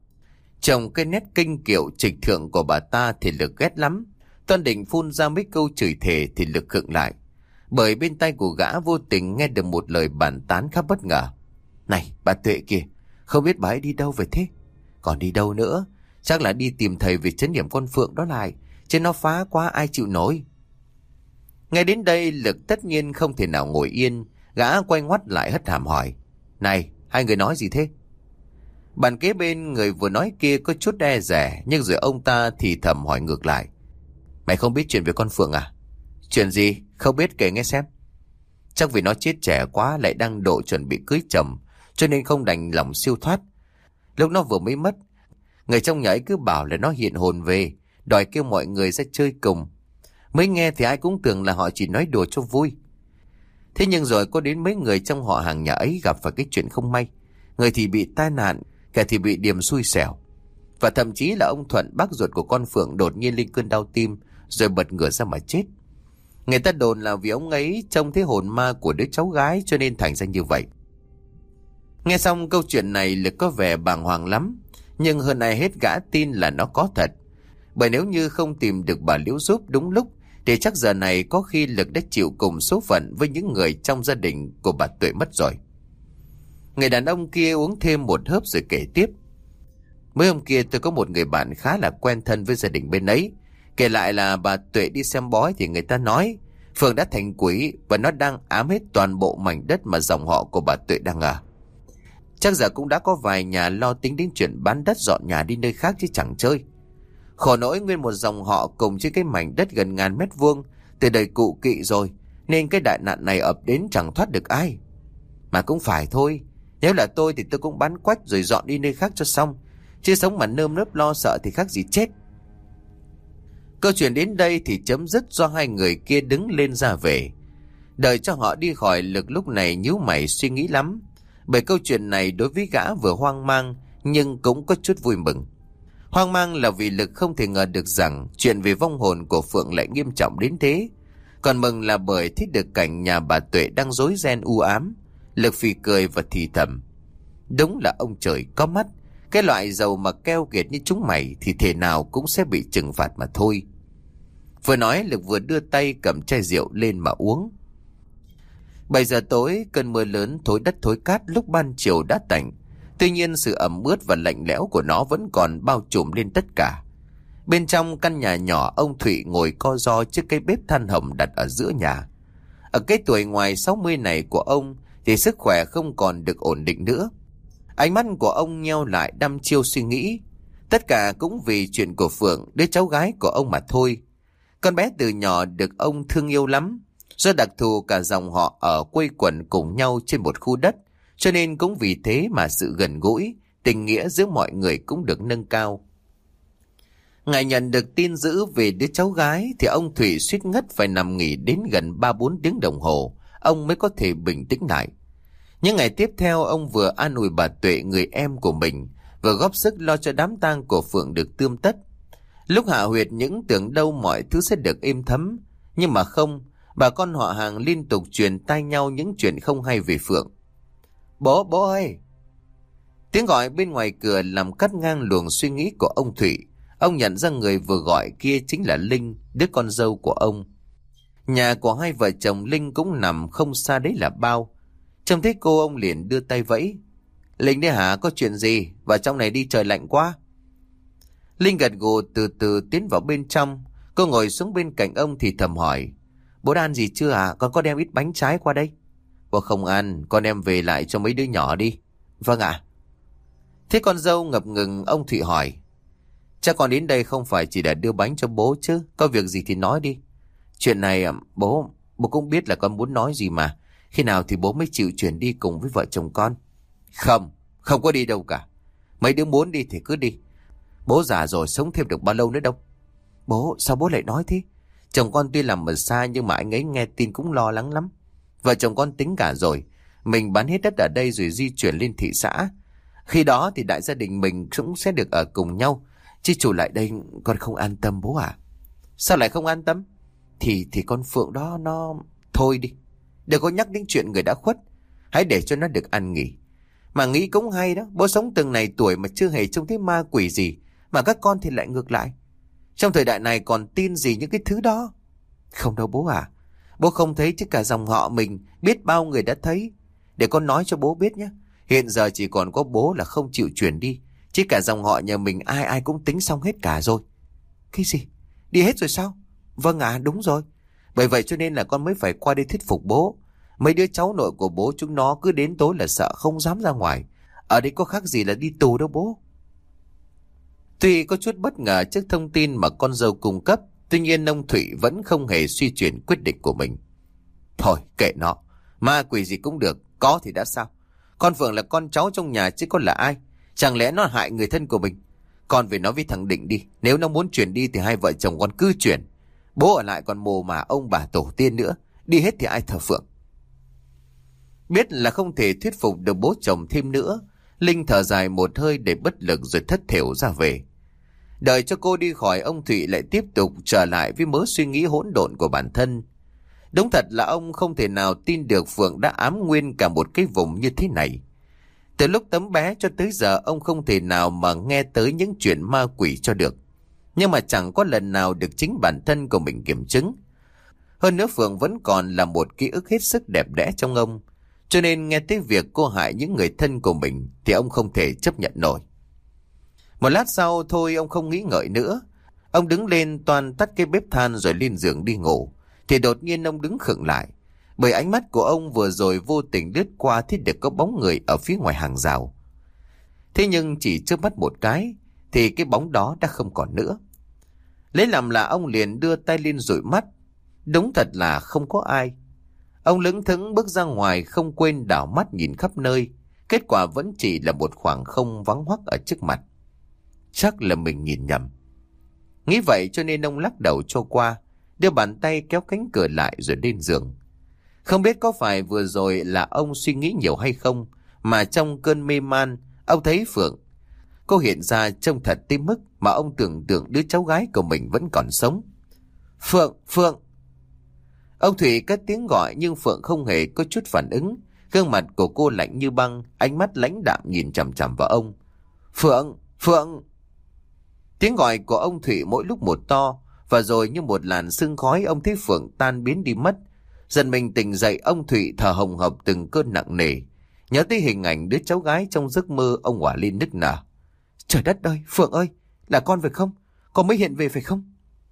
Trông cái nét kinh kiệu trịch thượng của bà ta thì Lực ghét lắm. Toan định phun ra mấy câu chửi thề thì Lực khựng lại, bởi bên tai của gã vô tình nghe được một lời bàn tán khá bất ngờ. Này, bà Tuệ kìa, không biết bà ấy đi đâu về thế? Còn đi đâu nữa? Chắc là đi tìm thầy về trấn điểm con Phượng đó lại, chứ nó phá quá ai chịu nổi. Ngay đến đây Lực tất nhiên không thể nào ngồi yên. Gã quay ngoắt lại hất hàm hỏi. Này, hai người nói gì thế? Bàn kế bên người vừa nói kia có chút e dè, nhưng rồi ông ta thì thầm hỏi ngược lại. Mày không biết chuyện về con Phượng à? Chuyện gì? Không biết, kể nghe xem. Chắc vì nó chết trẻ quá, lại đang độ chuẩn bị cưới chồng, cho nên không đành lòng siêu thoát. Lúc nó vừa mới mất, người trong nhà ấy cứ bảo là nó hiện hồn về, đòi kêu mọi người ra chơi cùng. Mới nghe thì ai cũng tưởng là họ chỉ nói đùa cho vui. Thế nhưng rồi có đến mấy người trong họ hàng nhà ấy gặp phải cái chuyện không may. Người thì bị tai nạn, kẻ thì bị điềm xui xẻo. Và thậm chí là ông Thuận, bác ruột của con Phượng, đột nhiên lên cơn đau tim rồi bật ngửa ra mà chết. Người ta đồn là vì ông ấy trông thấy hồn ma của đứa cháu gái cho nên thành ra như vậy. Nghe xong câu chuyện này, Lực có vẻ bàng hoàng lắm. Nhưng hơn ai hết gã tin là nó có thật. Bởi nếu như không tìm được bà Liễu giúp đúng lúc thì chắc giờ này có khi Lực đã chịu cùng số phận với những người trong gia đình của bà Tuệ mất rồi. Người đàn ông kia uống thêm một hớp rồi kể tiếp. Mấy hôm kia tôi có một người bạn khá là quen thân với gia đình bên ấy. Kể lại là bà Tuệ đi xem bói thì người ta nói Phượng đã thành quỷ và nó đang ám hết toàn bộ mảnh đất mà dòng họ của bà Tuệ đang ở. Chắc giờ cũng đã có vài nhà lo tính đến chuyện bán đất dọn nhà đi nơi khác chứ chẳng chơi. Khổ nỗi nguyên một dòng họ cùng trên cái mảnh đất gần 1000 mét vuông từ đời cụ kỵ rồi, nên cái đại nạn này ập đến chẳng thoát được ai. Mà cũng phải thôi, nếu là tôi thì tôi cũng bán quách rồi dọn đi nơi khác cho xong, chứ sống mà nơm nớp lo sợ thì khác gì chết. Câu chuyện đến đây thì chấm dứt do hai người kia đứng lên ra về. Đợi cho họ đi khỏi, Lực lúc này nhíu mày suy nghĩ lắm. Bởi câu chuyện này đối với gã vừa hoang mang nhưng cũng có chút vui mừng. Hoang mang là vì Lực không thể ngờ được rằng chuyện về vong hồn của Phượng lại nghiêm trọng đến thế. Còn mừng là bởi thích được cảnh nhà bà Tuệ đang rối ren u ám. Lực phì cười và thì thầm. Đúng là ông trời có mắt. Cái loại giàu mà keo kiệt như chúng mày thì thể nào cũng sẽ bị trừng phạt mà thôi. Vừa nói, Lực vừa đưa tay cầm chai rượu lên mà uống. 7 giờ tối, cơn mưa lớn thối đất thối cát lúc ban chiều đã tạnh. Tuy nhiên sự ẩm ướt và lạnh lẽo của nó vẫn còn bao trùm lên tất cả. Bên trong căn nhà nhỏ, ông Thụy ngồi co ro trước cái bếp than hồng đặt ở giữa nhà. Ở cái tuổi ngoài 60 này của ông thì sức khỏe không còn được ổn định nữa. Ánh mắt của ông nheo lại đăm chiêu suy nghĩ. Tất cả cũng vì chuyện của Phượng, đứa cháu gái của ông mà thôi. Con bé từ nhỏ được ông thương yêu lắm. Do đặc thù cả dòng họ ở quây quần cùng nhau trên một khu đất, cho nên cũng vì thế mà sự gần gũi, tình nghĩa giữa mọi người cũng được nâng cao. Ngày nhận được tin dữ về đứa cháu gái thì ông Thụy suýt ngất phải nằm nghỉ đến gần 3-4 tiếng đồng hồ, ông mới có thể bình tĩnh lại. Những ngày tiếp theo ông vừa an ủi bà Tuệ, người em của mình, vừa góp sức lo cho đám tang của Phượng được tươm tất. Lúc hạ huyệt những tưởng đâu mọi thứ sẽ được êm thấm, nhưng mà không, bà con họ hàng liên tục truyền tai nhau những chuyện không hay về Phượng. Bố ơi! Tiếng gọi bên ngoài cửa làm cắt ngang luồng suy nghĩ của ông Thụy. Ông nhận ra người vừa gọi kia chính là Linh, đứa con dâu của ông. Nhà của hai vợ chồng Linh cũng nằm không xa đấy là bao. Trông thấy cô, ông liền đưa tay vẫy. Linh đấy hả, có chuyện gì? Vào trong này đi, trời lạnh quá. Linh gật gù từ từ tiến vào bên trong. Cô ngồi xuống bên cạnh ông thì thầm hỏi. Bố đã ăn gì chưa à? Con có đem ít bánh trái qua đây. Bố không ăn, con đem về lại cho mấy đứa nhỏ đi. Vâng ạ. Thế con dâu ngập ngừng, ông Thụy hỏi. Chắc con đến đây không phải chỉ để đưa bánh cho bố chứ, có việc gì thì nói đi. Chuyện này bố cũng biết là con muốn nói gì mà. Khi nào thì bố mới chịu chuyển đi cùng với vợ chồng con? Không có đi đâu cả. Mấy đứa muốn đi thì cứ đi. Bố già rồi, sống thêm được bao lâu nữa đâu. Bố, sao bố lại nói thế? Chồng con tuy làm ở xa nhưng mà anh ấy nghe tin cũng lo lắng lắm. Vợ chồng con tính cả rồi. Mình bán hết đất ở đây rồi di chuyển lên thị xã. Khi đó thì đại gia đình mình cũng sẽ được ở cùng nhau. Chứ chủ lại đây con không an tâm bố à. Sao lại không an tâm? Thì con Phượng đó nó... Thôi đi, đừng có nhắc đến chuyện người đã khuất. Hãy để cho nó được ăn nghỉ. Mà nghĩ cũng hay đó. Bố sống từng này tuổi mà chưa hề trông thấy ma quỷ gì, mà các con thì lại ngược lại. Trong thời đại này còn tin gì những cái thứ đó? Không đâu bố à. Bố không thấy chứ cả dòng họ mình biết bao người đã thấy. Để con nói cho bố biết nhé. Hiện giờ chỉ còn có bố là không chịu chuyển đi, chứ cả dòng họ nhà mình ai ai cũng tính xong hết cả rồi. Cái gì? Đi hết rồi sao? Vâng ạ, đúng rồi. Bởi vậy cho nên là con mới phải qua đây thuyết phục bố. Mấy đứa cháu nội của bố chúng nó cứ đến tối là sợ không dám ra ngoài. Ở đây có khác gì là đi tù đâu bố. Tuy có chút bất ngờ trước thông tin mà con dâu cung cấp, tuy nhiên ông Thụy vẫn không hề suy chuyển quyết định của mình. Thôi kệ nó, ma quỷ gì cũng được, có thì đã sao. Con Phượng là con cháu trong nhà chứ con là ai. Chẳng lẽ nó hại người thân của mình? Con về nói với thằng Định đi. Nếu nó muốn chuyển đi thì hai vợ chồng con cứ chuyển. Bố ở lại còn mồ mà ông bà tổ tiên nữa. Đi hết thì ai thờ Phượng? Biết là không thể thuyết phục được bố chồng thêm nữa, Linh thở dài một hơi để bất lực rồi thất thểu ra về. Đợi cho cô đi khỏi, ông Thụy lại tiếp tục trở lại với mớ suy nghĩ hỗn độn của bản thân. Đúng thật là ông không thể nào tin được Phượng đã ám nguyên cả một cái vùng như thế này. Từ lúc tấm bé cho tới giờ ông không thể nào mà nghe tới những chuyện ma quỷ cho được. Nhưng mà chẳng có lần nào được chính bản thân của mình kiểm chứng. Hơn nữa Phượng vẫn còn là một ký ức hết sức đẹp đẽ trong ông. Cho nên nghe tới việc cô hại những người thân của mình thì ông không thể chấp nhận nổi. Một lát sau thôi ông không nghĩ ngợi nữa. Ông đứng lên toan tắt cái bếp than rồi lên giường đi ngủ. Thì đột nhiên ông đứng khựng lại. Bởi ánh mắt của ông vừa rồi vô tình lướt qua thì được có bóng người ở phía ngoài hàng rào. Thế nhưng chỉ chớp mắt một cái thì cái bóng đó đã không còn nữa. Lấy làm là ông liền đưa tay lên dụi mắt. Đúng thật là không có ai. Ông lững thững bước ra ngoài, không quên đảo mắt nhìn khắp nơi. Kết quả vẫn chỉ là một khoảng không vắng hoắc ở trước mặt. Chắc là mình nhìn nhầm. Nghĩ vậy cho nên ông lắc đầu cho qua, đưa bàn tay kéo cánh cửa lại rồi lên giường. Không biết có phải vừa rồi là ông suy nghĩ nhiều hay không, mà trong cơn mê man, ông thấy Phượng. Cô hiện ra trông thật tới mức mà ông tưởng tượng đứa cháu gái của mình vẫn còn sống. Phượng, Phượng! Ông Thủy cất tiếng gọi nhưng Phượng không hề có chút phản ứng. Gương mặt của cô lạnh như băng, ánh mắt lãnh đạm nhìn chằm chằm vào ông. Phượng! Phượng! Tiếng gọi của ông Thủy mỗi lúc một to, và rồi như một làn sương khói ông thấy Phượng tan biến đi mất. Dần mình tỉnh dậy, ông Thủy thở hồng hộc từng cơn nặng nề. Nhớ tới hình ảnh đứa cháu gái trong giấc mơ, ông òa lên nức nở. Trời đất ơi, Phượng ơi, là con phải không? Con mới hiện về phải không?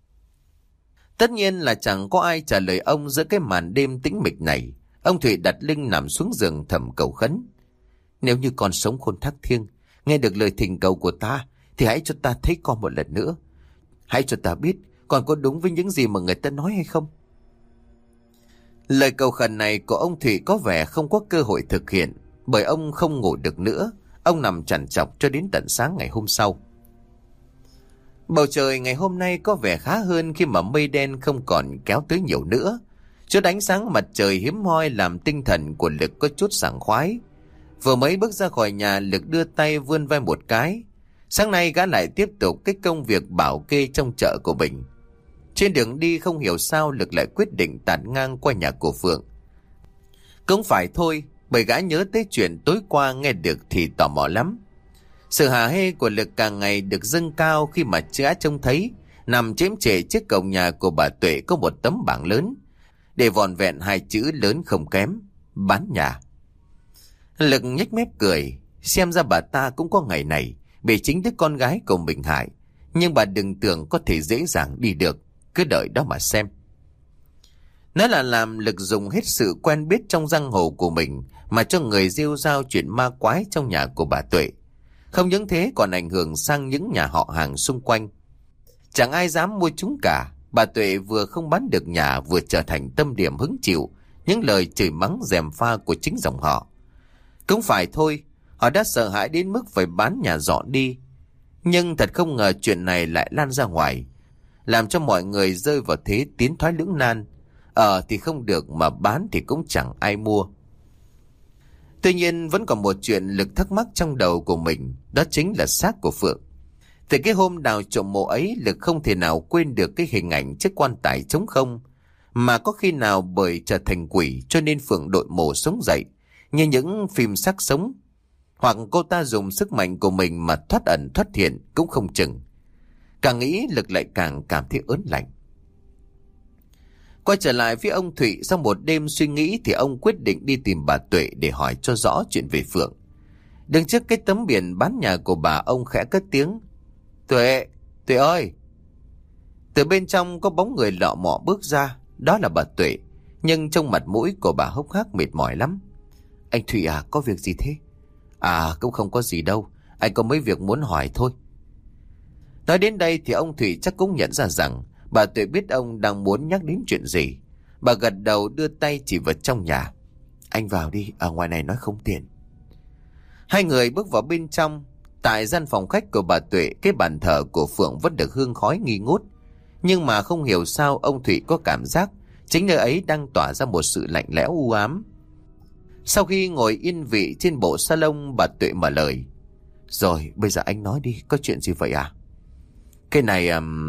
Tất nhiên là chẳng có ai trả lời ông giữa cái màn đêm tĩnh mịch này. Ông Thủy đặt Linh nằm xuống giường thầm cầu khấn. Nếu như con sống khôn thác thiêng, nghe được lời thỉnh cầu của ta, thì hãy cho ta thấy con một lần nữa. Hãy cho ta biết con có đúng với những gì mà người ta nói hay không. Lời cầu khẩn này của ông Thụy có vẻ không có cơ hội thực hiện, bởi ông không ngủ được nữa. Ông nằm trằn trọc cho đến tận sáng ngày hôm sau. Bầu trời ngày hôm nay có vẻ khá hơn khi mà mây đen không còn kéo tới nhiều nữa. Chút ánh sáng mặt trời hiếm hoi làm tinh thần của Lực có chút sảng khoái. Vừa mới bước ra khỏi nhà, Lực đưa tay vươn vai một cái. Sáng nay gã lại tiếp tục cái công việc bảo kê trong chợ của mình. Trên đường đi không hiểu sao Lực lại quyết định tạt ngang qua nhà của Phượng. Cũng phải thôi, bởi gã nhớ tới chuyện tối qua nghe được thì tò mò lắm. Sự hả hê của Lực càng ngày được dâng cao khi mà gã trông thấy nằm chễm chệ trước cổng nhà của bà Tuệ có một tấm bảng lớn để vòn vẹn hai chữ lớn không kém: bán nhà. Lực nhếch mép cười, xem ra bà ta cũng có ngày này bị chính đứa con gái của mình hại, nhưng bà đừng tưởng có thể dễ dàng đi được, cứ đợi đó mà xem. Nó là làm Lực dùng hết sự quen biết trong giang hồ của mình mà cho người rêu rao chuyện ma quái trong nhà của bà Tuệ. Không những thế còn ảnh hưởng sang những nhà họ hàng xung quanh. Chẳng ai dám mua chúng cả. Bà Tuệ vừa không bán được nhà, vừa trở thành tâm điểm hứng chịu những lời chửi mắng gièm pha của chính dòng họ. Cũng phải thôi, họ đã sợ hãi đến mức phải bán nhà dọn đi. Nhưng thật không ngờ chuyện này lại lan ra ngoài, làm cho mọi người rơi vào thế tiến thoái lưỡng nan. Ở thì không được mà bán thì cũng chẳng ai mua. Tuy nhiên vẫn còn một chuyện Lực thắc mắc trong đầu của mình, đó chính là xác của Phượng. Từ cái hôm đào trộm mộ ấy, Lực không thể nào quên được cái hình ảnh chiếc quan tài trống không. Mà có khi nào bởi trở thành quỷ cho nên Phượng đội mộ sống dậy như những phim xác sống, hoặc cô ta dùng sức mạnh của mình mà thoát ẩn thoát hiện cũng không chừng. Càng nghĩ Lực lại càng cảm thấy ớn lạnh. Quay trở lại với ông Thụy, sau một đêm suy nghĩ thì ông quyết định đi tìm bà Tuệ để hỏi cho rõ chuyện về Phượng. Đứng trước cái tấm biển bán nhà của bà, ông khẽ cất tiếng: Tuệ, Tuệ ơi! Từ bên trong có bóng người lọ mọ bước ra. Đó là bà Tuệ, nhưng trong mặt mũi của bà hốc hác mệt mỏi lắm. Anh Thụy à, có việc gì thế? À, cũng không có gì đâu, anh có mấy việc muốn hỏi thôi. Nói đến đây thì ông Thụy chắc cũng nhận ra rằng bà Tuệ biết ông đang muốn nhắc đến chuyện gì. Bà gật đầu đưa tay chỉ vào trong nhà: Anh vào đi, ở ngoài này nói không tiện. Hai người bước vào bên trong. Tại gian phòng khách của bà Tuệ, cái bàn thờ của Phượng vẫn được hương khói nghi ngút. Nhưng mà không hiểu sao ông Thụy có cảm giác chính nơi ấy đang tỏa ra một sự lạnh lẽo u ám. Sau khi ngồi yên vị trên bộ salon, bà Tuệ mở lời: Rồi, bây giờ anh nói đi, có chuyện gì vậy à? Cái này...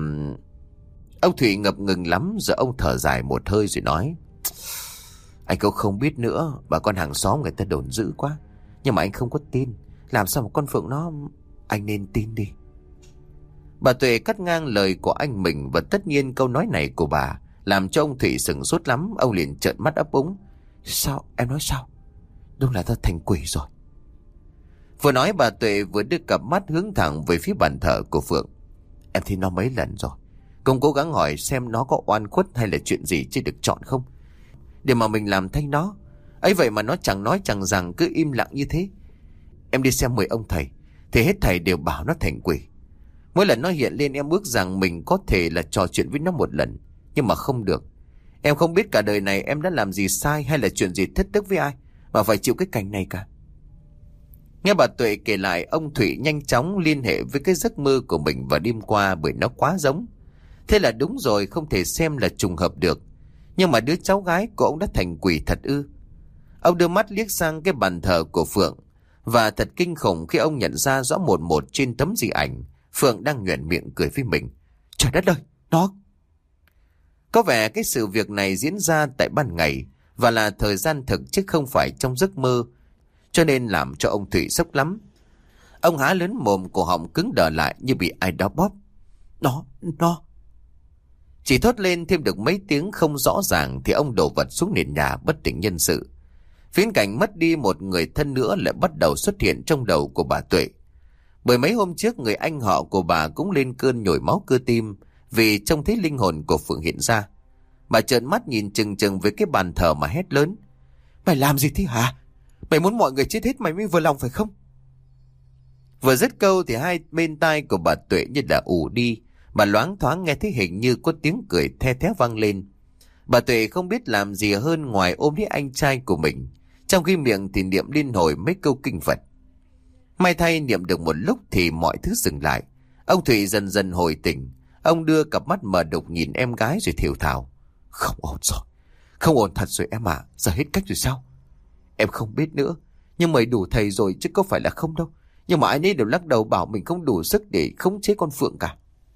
Ông Thụy ngập ngừng lắm, rồi ông thở dài một hơi rồi nói: Anh cũng không biết nữa, bà con hàng xóm người ta đồn dữ quá. Nhưng mà anh không có tin. Làm sao một con Phượng nó... Anh nên tin đi. Bà Tuệ cắt ngang lời của anh mình, và tất nhiên câu nói này của bà làm cho ông Thụy sửng sốt lắm. Ông liền trợn mắt ấp úng: Sao? Em nói sao? Đúng là ta thành quỷ rồi. Vừa nói bà Tuệ vừa đưa cặp mắt hướng thẳng về phía bàn thờ của Phượng. Em thấy nó mấy lần rồi, cũng cố gắng hỏi xem nó có oan khuất hay là chuyện gì chứ được chọn không, để mà mình làm thay nó. Ấy vậy mà nó chẳng nói chẳng rằng, cứ im lặng như thế. Em đi xem 10 ông thầy thì hết thầy đều bảo nó thành quỷ. Mỗi lần nó hiện lên em ước rằng mình có thể là trò chuyện với nó một lần, nhưng mà không được. Em không biết cả đời này em đã làm gì sai hay là chuyện gì thất đức với ai mà phải chịu cái cảnh này cả. Nghe bà Tuệ kể lại, ông Thụy nhanh chóng liên hệ với cái giấc mơ của mình vào đêm qua, bởi nó quá giống. Thế là đúng rồi, không thể xem là trùng hợp được. Nhưng mà đứa cháu gái của ông đã thành quỷ thật ư? Ông đưa mắt liếc sang cái bàn thờ của Phượng, và thật kinh khủng khi ông nhận ra rõ một một trên tấm di ảnh Phượng đang nhoẻn miệng cười với mình. Trời đất ơi, nó... Có vẻ cái sự việc này diễn ra tại ban ngày và là thời gian thực chứ không phải trong giấc mơ, cho nên làm cho ông Thụy sốc lắm. Ông há lớn mồm, cổ họng cứng đờ lại như bị ai đó bóp. Nó... Chỉ thốt lên thêm được mấy tiếng không rõ ràng thì ông đổ vật xuống nền nhà bất tỉnh nhân sự. Viễn cảnh mất đi một người thân nữa lại bắt đầu xuất hiện trong đầu của bà Tuệ. Bởi mấy hôm trước người anh họ của bà cũng lên cơn nhồi máu cơ tim vì trông thấy linh hồn của Phượng hiện ra. Bà trợn mắt nhìn chừng chừng với cái bàn thờ mà hét lớn: Mày làm gì thế hả? Mày muốn mọi người chết hết mày mới vừa lòng phải không? Vừa dứt câu thì hai bên tai của bà Tuệ như là ù đi. Bà loáng thoáng nghe thấy hình như có tiếng cười the thé vang lên. Bà Tuệ không biết làm gì hơn ngoài ôm lấy anh trai của mình, trong khi miệng thì niệm liên hồi mấy câu kinh Phật. May thay niệm được một lúc thì mọi thứ dừng lại. Ông Thụy dần dần hồi tỉnh. Ông đưa cặp mắt mờ đục nhìn em gái rồi thều thào. Không ổn rồi. Không ổn thật rồi em ạ. Giờ hết cách rồi sao? Em không biết nữa. Nhưng mày đủ thầy rồi chứ có phải là không đâu. Nhưng mà ai nấy đều lắc đầu bảo mình không đủ sức để khống chế con Phượng cả.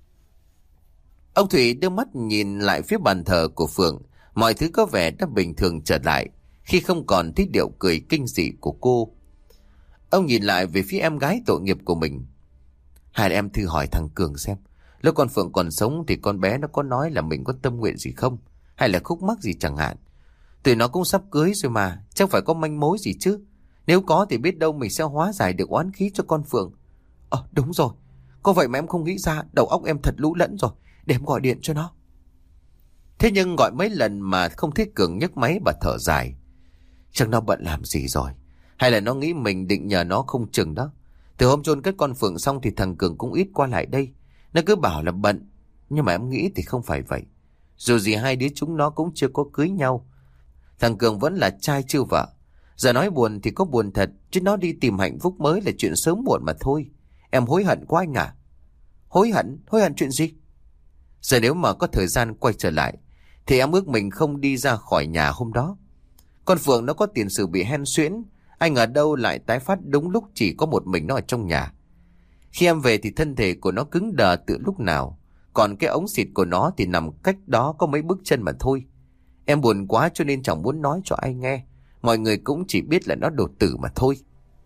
Ông Thụy đưa mắt nhìn lại phía bàn thờ của Phượng. Mọi thứ có vẻ đã bình thường trở lại khi không còn thấy điệu cười kinh dị của cô. Ông nhìn lại về phía em gái tội nghiệp của mình. Hai em thử hỏi thằng Cường xem, lúc con Phượng còn sống thì con bé nó có nói là mình có tâm nguyện gì không? Hay là khúc mắc gì chẳng hạn? Tụi nó cũng sắp cưới rồi mà, chắc phải có manh mối gì chứ. Nếu có thì biết đâu mình sẽ hóa giải được oán khí cho con Phượng. Đúng rồi. Có vậy mà em không nghĩ ra, đầu óc em thật lũ lẫn rồi. Để em gọi điện cho nó. Thế nhưng gọi mấy lần mà không thấy Cường nhấc máy, bà thở dài. Chắc nó bận làm gì rồi. Hay là nó nghĩ mình định nhờ nó không chừng đó. Từ hôm chôn cất con Phượng xong thì thằng Cường cũng ít qua lại đây. Nó cứ bảo là bận. Nhưng mà em nghĩ thì không phải vậy. Dù gì hai đứa chúng nó cũng chưa có cưới nhau. Thằng Cường vẫn là trai chưa vợ. Giờ nói buồn thì có buồn thật, chứ nó đi tìm hạnh phúc mới là chuyện sớm muộn mà thôi. Em hối hận quá anh à? Hối hận? Hối hận chuyện gì? Giờ nếu mà có thời gian quay trở lại thì em ước mình không đi ra khỏi nhà hôm đó. Con Phượng nó có tiền sử bị hen suyễn. Anh ở đâu lại tái phát đúng lúc chỉ có một mình nó ở trong nhà. Khi em về thì thân thể của nó cứng đờ từ lúc nào. Còn cái ống xịt của nó thì nằm cách đó có mấy bước chân mà thôi. Em buồn quá cho nên chẳng muốn nói cho ai nghe. Mọi người cũng chỉ biết là nó đột tử mà thôi.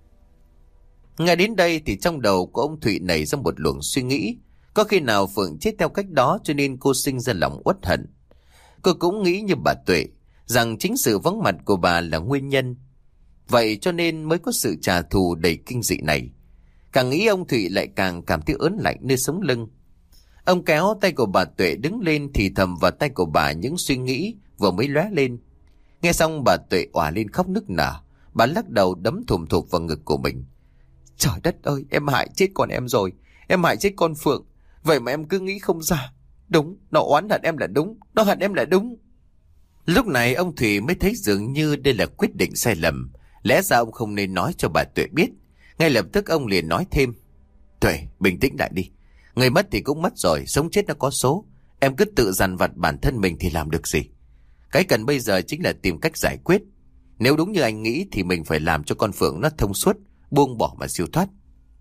Nghe đến đây thì trong đầu của ông Thụy nảy ra một luồng suy nghĩ. Có khi nào Phượng chết theo cách đó cho nên cô sinh ra lòng uất hận. Cô cũng nghĩ như bà Tuệ, rằng chính sự vắng mặt của bà là nguyên nhân. Vậy cho nên mới có sự trả thù đầy kinh dị này. Càng nghĩ ông Thụy lại càng cảm thấy ớn lạnh nơi sống lưng. Ông kéo tay của bà Tuệ đứng lên thì thầm vào tay của bà những suy nghĩ vừa mới lóe lên. Nghe xong bà Tuệ òa lên khóc nức nở. Bà lắc đầu đấm thùm thụp vào ngực của mình. Trời đất ơi, em hại chết con em rồi. Em hại chết con Phượng. Vậy mà em cứ nghĩ không ra. Đúng, nó oán hận em là đúng. Nó hận em là đúng. Lúc này ông Thủy mới thấy dường như đây là quyết định sai lầm. Lẽ ra ông không nên nói cho bà Tuệ biết. Ngay lập tức ông liền nói thêm. Tuệ, bình tĩnh lại đi. Người mất thì cũng mất rồi, sống chết nó có số. Em cứ tự dằn vặt bản thân mình thì làm được gì. Cái cần bây giờ chính là tìm cách giải quyết. Nếu đúng như anh nghĩ thì mình phải làm cho con Phượng nó thông suốt, buông bỏ mà siêu thoát.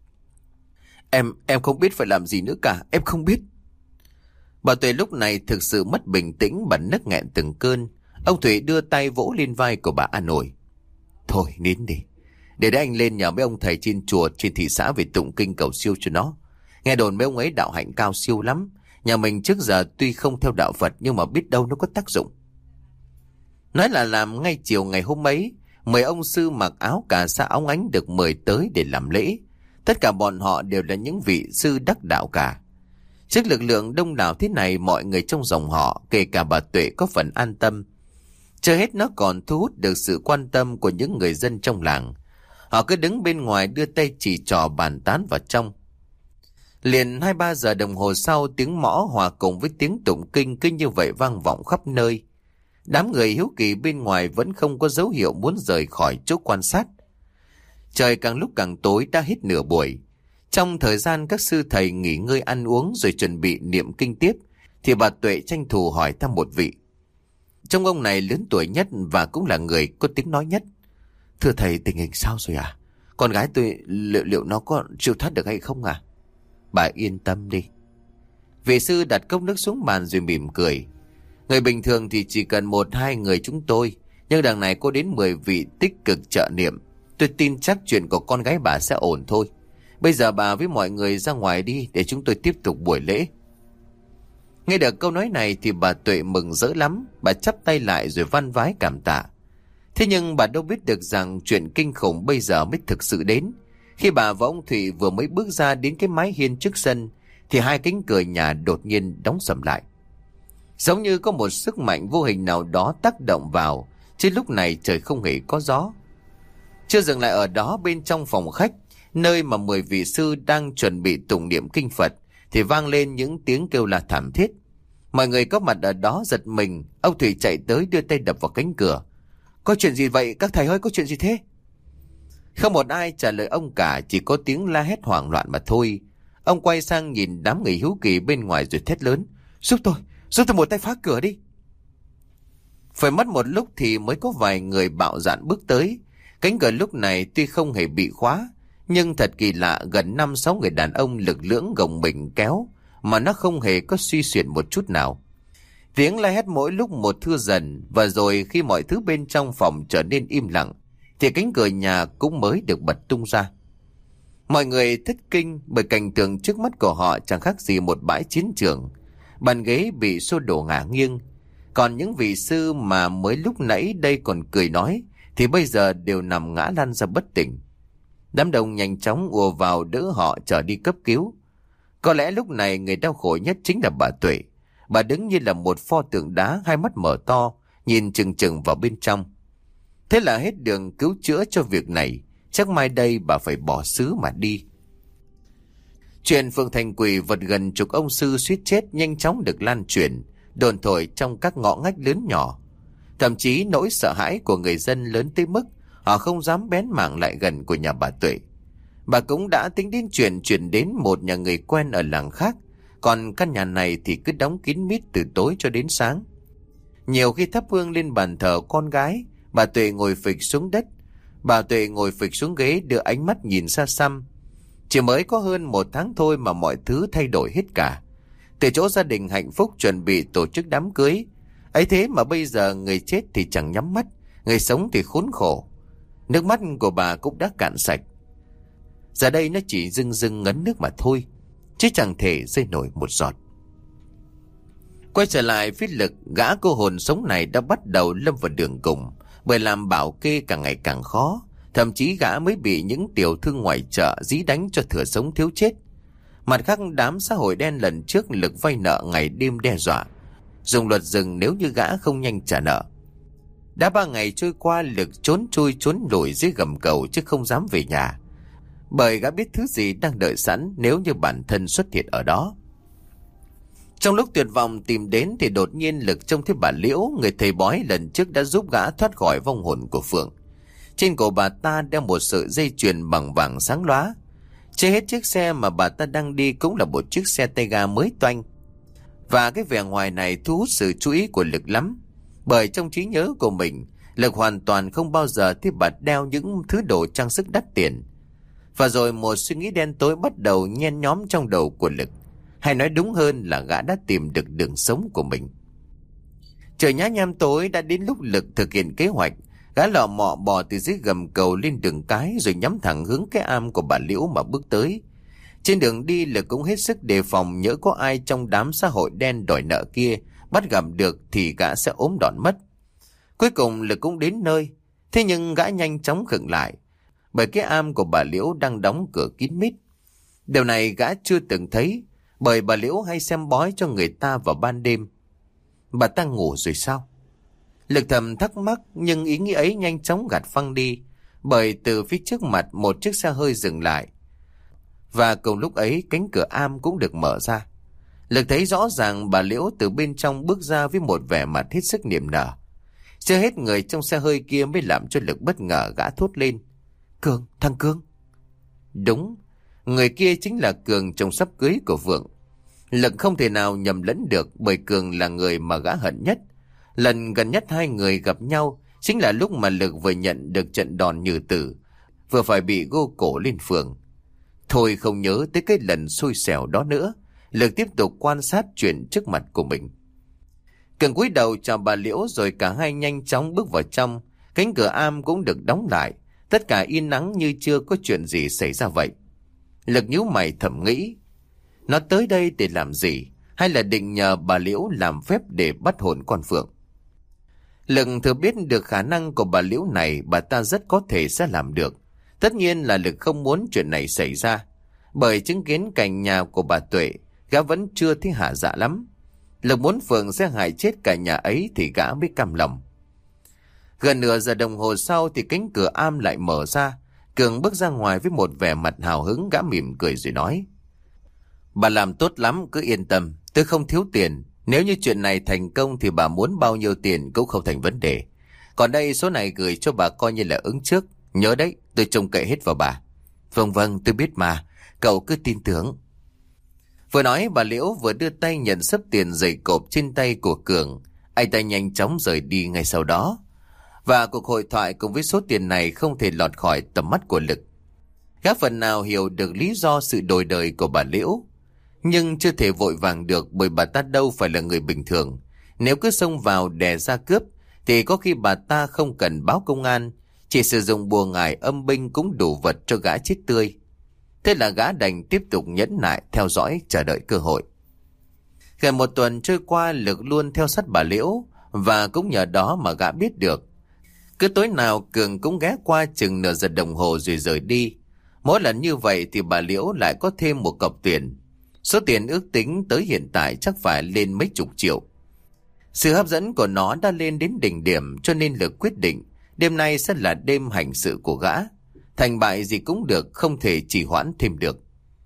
Em không biết phải làm gì nữa cả, em không biết. Bà Tuệ lúc này thực sự mất bình tĩnh, bà nấc nghẹn từng cơn. Ông Thủy đưa tay vỗ lên vai của bà an ủi. Thôi nín đi. Để anh lên nhờ mấy ông thầy trên chùa trên thị xã về tụng kinh cầu siêu cho nó. Nghe đồn mấy ông ấy đạo hạnh cao siêu lắm. Nhà mình trước giờ tuy không theo đạo Phật nhưng mà biết đâu nó có tác dụng. Nói là làm ngay chiều ngày hôm ấy, 10 ông sư mặc áo cà sa óng ánh được mời tới để làm lễ. Tất cả bọn họ đều là những vị sư đắc đạo cả. Trước lực lượng đông đảo thế này, mọi người trong dòng họ, kể cả bà Tuệ có phần an tâm. Chưa hết nó còn thu hút được sự quan tâm của những người dân trong làng. Họ cứ đứng bên ngoài đưa tay chỉ trỏ bàn tán vào trong. Liền 2-3 giờ đồng hồ sau, tiếng mõ hòa cùng với tiếng tụng kinh cứ như vậy vang vọng khắp nơi. Đám người hiếu kỳ bên ngoài vẫn không có dấu hiệu muốn rời khỏi chỗ quan sát. Trời càng lúc càng tối, đã hết nửa buổi. Trong thời gian các sư thầy nghỉ ngơi ăn uống rồi chuẩn bị niệm kinh tiếp, thì bà Tuệ tranh thủ hỏi thăm một vị. Trong ông này lớn tuổi nhất và cũng là người có tiếng nói nhất. Thưa thầy, tình hình sao rồi à? Con gái tôi liệu nó có siêu thoát được hay không à? Bà yên tâm đi. Vị sư đặt cốc nước xuống bàn rồi mỉm cười. Người bình thường thì chỉ cần 1-2 người chúng tôi, nhưng đằng này có đến 10 vị tích cực trợ niệm. Tôi tin chắc chuyện của con gái bà sẽ ổn thôi. Bây giờ bà với mọi người ra ngoài đi để chúng tôi tiếp tục buổi lễ. Nghe được câu nói này thì bà Tuệ mừng rỡ lắm. Bà chắp tay lại rồi van vái cảm tạ. Thế nhưng bà đâu biết được rằng chuyện kinh khủng bây giờ mới thực sự đến. Khi bà và ông Thụy vừa mới bước ra đến cái mái hiên trước sân thì hai cánh cửa nhà đột nhiên đóng sầm lại. Giống như có một sức mạnh vô hình nào đó tác động vào, chứ lúc này trời không hề có gió. Chưa dừng lại ở đó, bên trong phòng khách, nơi mà 10 vị sư đang chuẩn bị tụng niệm kinh Phật, thì vang lên những tiếng kêu la thảm thiết. Mọi người có mặt ở đó giật mình. Ông Thủy chạy tới đưa tay đập vào cánh cửa. Có chuyện gì vậy các thầy ơi, có chuyện gì thế? Không một ai trả lời ông cả, chỉ có tiếng la hét hoảng loạn mà thôi. Ông quay sang nhìn đám người hiếu kỳ bên ngoài rồi thét lớn: giúp tôi một tay phá cửa đi. Phải mất một lúc thì mới có vài người bạo dạn bước tới. Cánh cửa lúc này tuy không hề bị khóa, nhưng thật kỳ lạ, gần 5-6 người đàn ông lực lưỡng gồng mình kéo mà nó không hề có suy xuyển một chút nào. Tiếng la hét mỗi lúc một thưa dần, và rồi khi mọi thứ bên trong phòng trở nên im lặng thì cánh cửa nhà cũng mới được bật tung ra. Mọi người thất kinh bởi cảnh tượng trước mắt của họ chẳng khác gì một bãi chiến trường. Bàn ghế bị xô đổ ngả nghiêng, còn những vị sư mà mới lúc nãy đây còn cười nói thì bây giờ đều nằm ngã lăn ra bất tỉnh. Đám đông nhanh chóng ùa vào đỡ họ trở đi cấp cứu. Có lẽ lúc này người đau khổ nhất chính là bà Tuệ. Bà đứng như là một pho tượng đá, hai mắt mở to, nhìn chừng chừng vào bên trong. Thế là hết đường cứu chữa cho việc này, chắc mai đây bà phải bỏ xứ mà đi. Chuyện Phượng Thành Quỷ vật gần chục ông sư suýt chết nhanh chóng được lan truyền, đồn thổi trong các ngõ ngách lớn nhỏ. Thậm chí nỗi sợ hãi của người dân lớn tới mức họ không dám bén mảng lại gần của nhà bà Tuệ. Bà cũng đã tính đến chuyện chuyển đến một nhà người quen ở làng khác, còn căn nhà này thì cứ đóng kín mít từ tối cho đến sáng. Nhiều khi thắp hương lên bàn thờ con gái, bà Tuệ ngồi phịch xuống đất. Bà Tuệ ngồi phịch xuống ghế, đưa ánh mắt nhìn xa xăm. Chỉ mới có hơn 1 tháng thôi mà mọi thứ thay đổi hết cả. Từ chỗ gia đình hạnh phúc chuẩn bị tổ chức đám cưới, ấy thế mà bây giờ người chết thì chẳng nhắm mắt, người sống thì khốn khổ. Nước mắt của bà cũng đã cạn sạch. Giờ đây nó chỉ rưng rưng ngấn nước mà thôi, chứ chẳng thể rơi nổi một giọt. Quay trở lại phía Lực, gã cô hồn sống này đã bắt đầu lâm vào đường cùng, bởi làm bảo kê càng ngày càng khó. Thậm chí gã mới bị những tiểu thương ngoài chợ dí đánh cho thừa sống thiếu chết. Mặt khác, đám xã hội đen lần trước Lực vay nợ ngày đêm đe dọa dùng luật rừng nếu như gã không nhanh trả nợ. Đã 3 ngày trôi qua, Lực trốn chui trốn lủi dưới gầm cầu chứ không dám về nhà, bởi gã biết thứ gì đang đợi sẵn nếu như bản thân xuất hiện ở đó. Trong lúc tuyệt vọng tìm đến thì đột nhiên Lực trông thấy bà Liễu, người thầy bói lần trước đã giúp gã thoát khỏi vong hồn của Phượng. Trên cổ bà ta đeo một sợi dây chuyền bằng vàng sáng lóa. Trên hết chiếc xe mà bà ta đang đi cũng là một chiếc xe tay ga mới toanh. Và cái vẻ ngoài này thu hút sự chú ý của Lực lắm, bởi trong trí nhớ của mình, Lực hoàn toàn không bao giờ thấy bà đeo những thứ đồ trang sức đắt tiền. Và rồi một suy nghĩ đen tối bắt đầu nhen nhóm trong đầu của Lực. Hay nói đúng hơn là gã đã tìm được đường sống của mình. Trời nhá nhem tối, đã đến lúc Lực thực hiện kế hoạch. Gã lọ mọ bò từ dưới gầm cầu lên đường cái, rồi nhắm thẳng hướng cái am của bà Liễu mà bước tới. Trên đường đi, Lực cũng hết sức đề phòng, nhỡ có ai trong đám xã hội đen đòi nợ kia bắt gặp được thì gã sẽ ốm đòn mất. Cuối cùng Lực cũng đến nơi. Thế nhưng gã nhanh chóng khựng lại, bởi cái am của bà Liễu đang đóng cửa kín mít. Điều này gã chưa từng thấy, bởi bà Liễu hay xem bói cho người ta vào ban đêm. Bà ta ngủ rồi sao? Lực thầm thắc mắc, nhưng ý nghĩ ấy nhanh chóng gạt phăng đi, bởi từ phía trước mặt một chiếc xe hơi dừng lại. Và cùng lúc ấy cánh cửa am cũng được mở ra. Lực thấy rõ ràng bà Liễu từ bên trong bước ra với một vẻ mặt hết sức niềm nở. Chưa hết người trong xe hơi kia mới làm cho Lực bất ngờ, gã thốt lên: Cường, thằng Cường. Đúng, người kia chính là Cường, chồng sắp cưới của Phượng. Lực không thể nào nhầm lẫn được, bởi Cường là người mà gã hận nhất. Lần gần nhất hai người gặp nhau chính là lúc mà Lực vừa nhận được trận đòn như tử, vừa phải bị gô cổ lên phường. Thôi không nhớ tới cái lần xui xẻo đó nữa, Lực tiếp tục quan sát chuyện trước mặt của mình. Cường cúi đầu chào bà Liễu, rồi cả hai nhanh chóng bước vào trong. Cánh cửa am cũng được đóng lại, tất cả yên ắng như chưa có chuyện gì xảy ra vậy. Lực nhíu mày thầm nghĩ, nó tới đây để làm gì, hay là định nhờ bà Liễu làm phép để bắt hồn con Phượng? Lực thừa biết được khả năng của bà Liễu này, bà ta rất có thể sẽ làm được. Tất nhiên là Lực không muốn chuyện này xảy ra, bởi chứng kiến cảnh nhà của bà Tuệ, gã vẫn chưa thấy hả dạ lắm. Lực muốn Phượng sẽ hại chết cả nhà ấy thì gã mới cam lòng. Gần nửa giờ đồng hồ sau thì cánh cửa am lại mở ra. Cường bước ra ngoài với một vẻ mặt hào hứng, gã mỉm cười rồi nói: Bà làm tốt lắm, cứ yên tâm, tôi không thiếu tiền. Nếu như chuyện này thành công thì bà muốn bao nhiêu tiền cũng không thành vấn đề. Còn đây số này gửi cho bà coi như là ứng trước. Nhớ đấy, tôi trông cậy hết vào bà. Vâng vâng, tôi biết mà, cậu cứ tin tưởng. Vừa nói bà Liễu vừa đưa tay nhận xấp tiền dày cộp trên tay của Cường. Anh ta nhanh chóng rời đi ngay sau đó. Và cuộc hội thoại cùng với số tiền này không thể lọt khỏi tầm mắt của Lực. Gã phần nào hiểu được lý do sự đổi đời của bà Liễu, nhưng chưa thể vội vàng được, bởi bà ta đâu phải là người bình thường. Nếu cứ xông vào đè ra cướp thì có khi bà ta không cần báo công an, chỉ sử dụng bùa ngải âm binh cũng đủ vật cho gã chết tươi. Thế là gã đành tiếp tục nhẫn nại theo dõi, chờ đợi cơ hội. Gần một tuần trôi qua, Lực luôn theo sát bà Liễu, và cũng nhờ đó mà gã biết được. Cứ tối nào Cường cũng ghé qua chừng nửa giờ đồng hồ rồi rời đi. Mỗi lần như vậy thì bà Liễu lại có thêm một cọc tiền. Số tiền ước tính tới hiện tại chắc phải lên mấy chục triệu. Sự hấp dẫn của nó đã lên đến đỉnh điểm, cho nên Lực quyết định đêm nay sẽ là đêm hành sự của gã. Thành bại gì cũng được, không thể trì hoãn thêm được.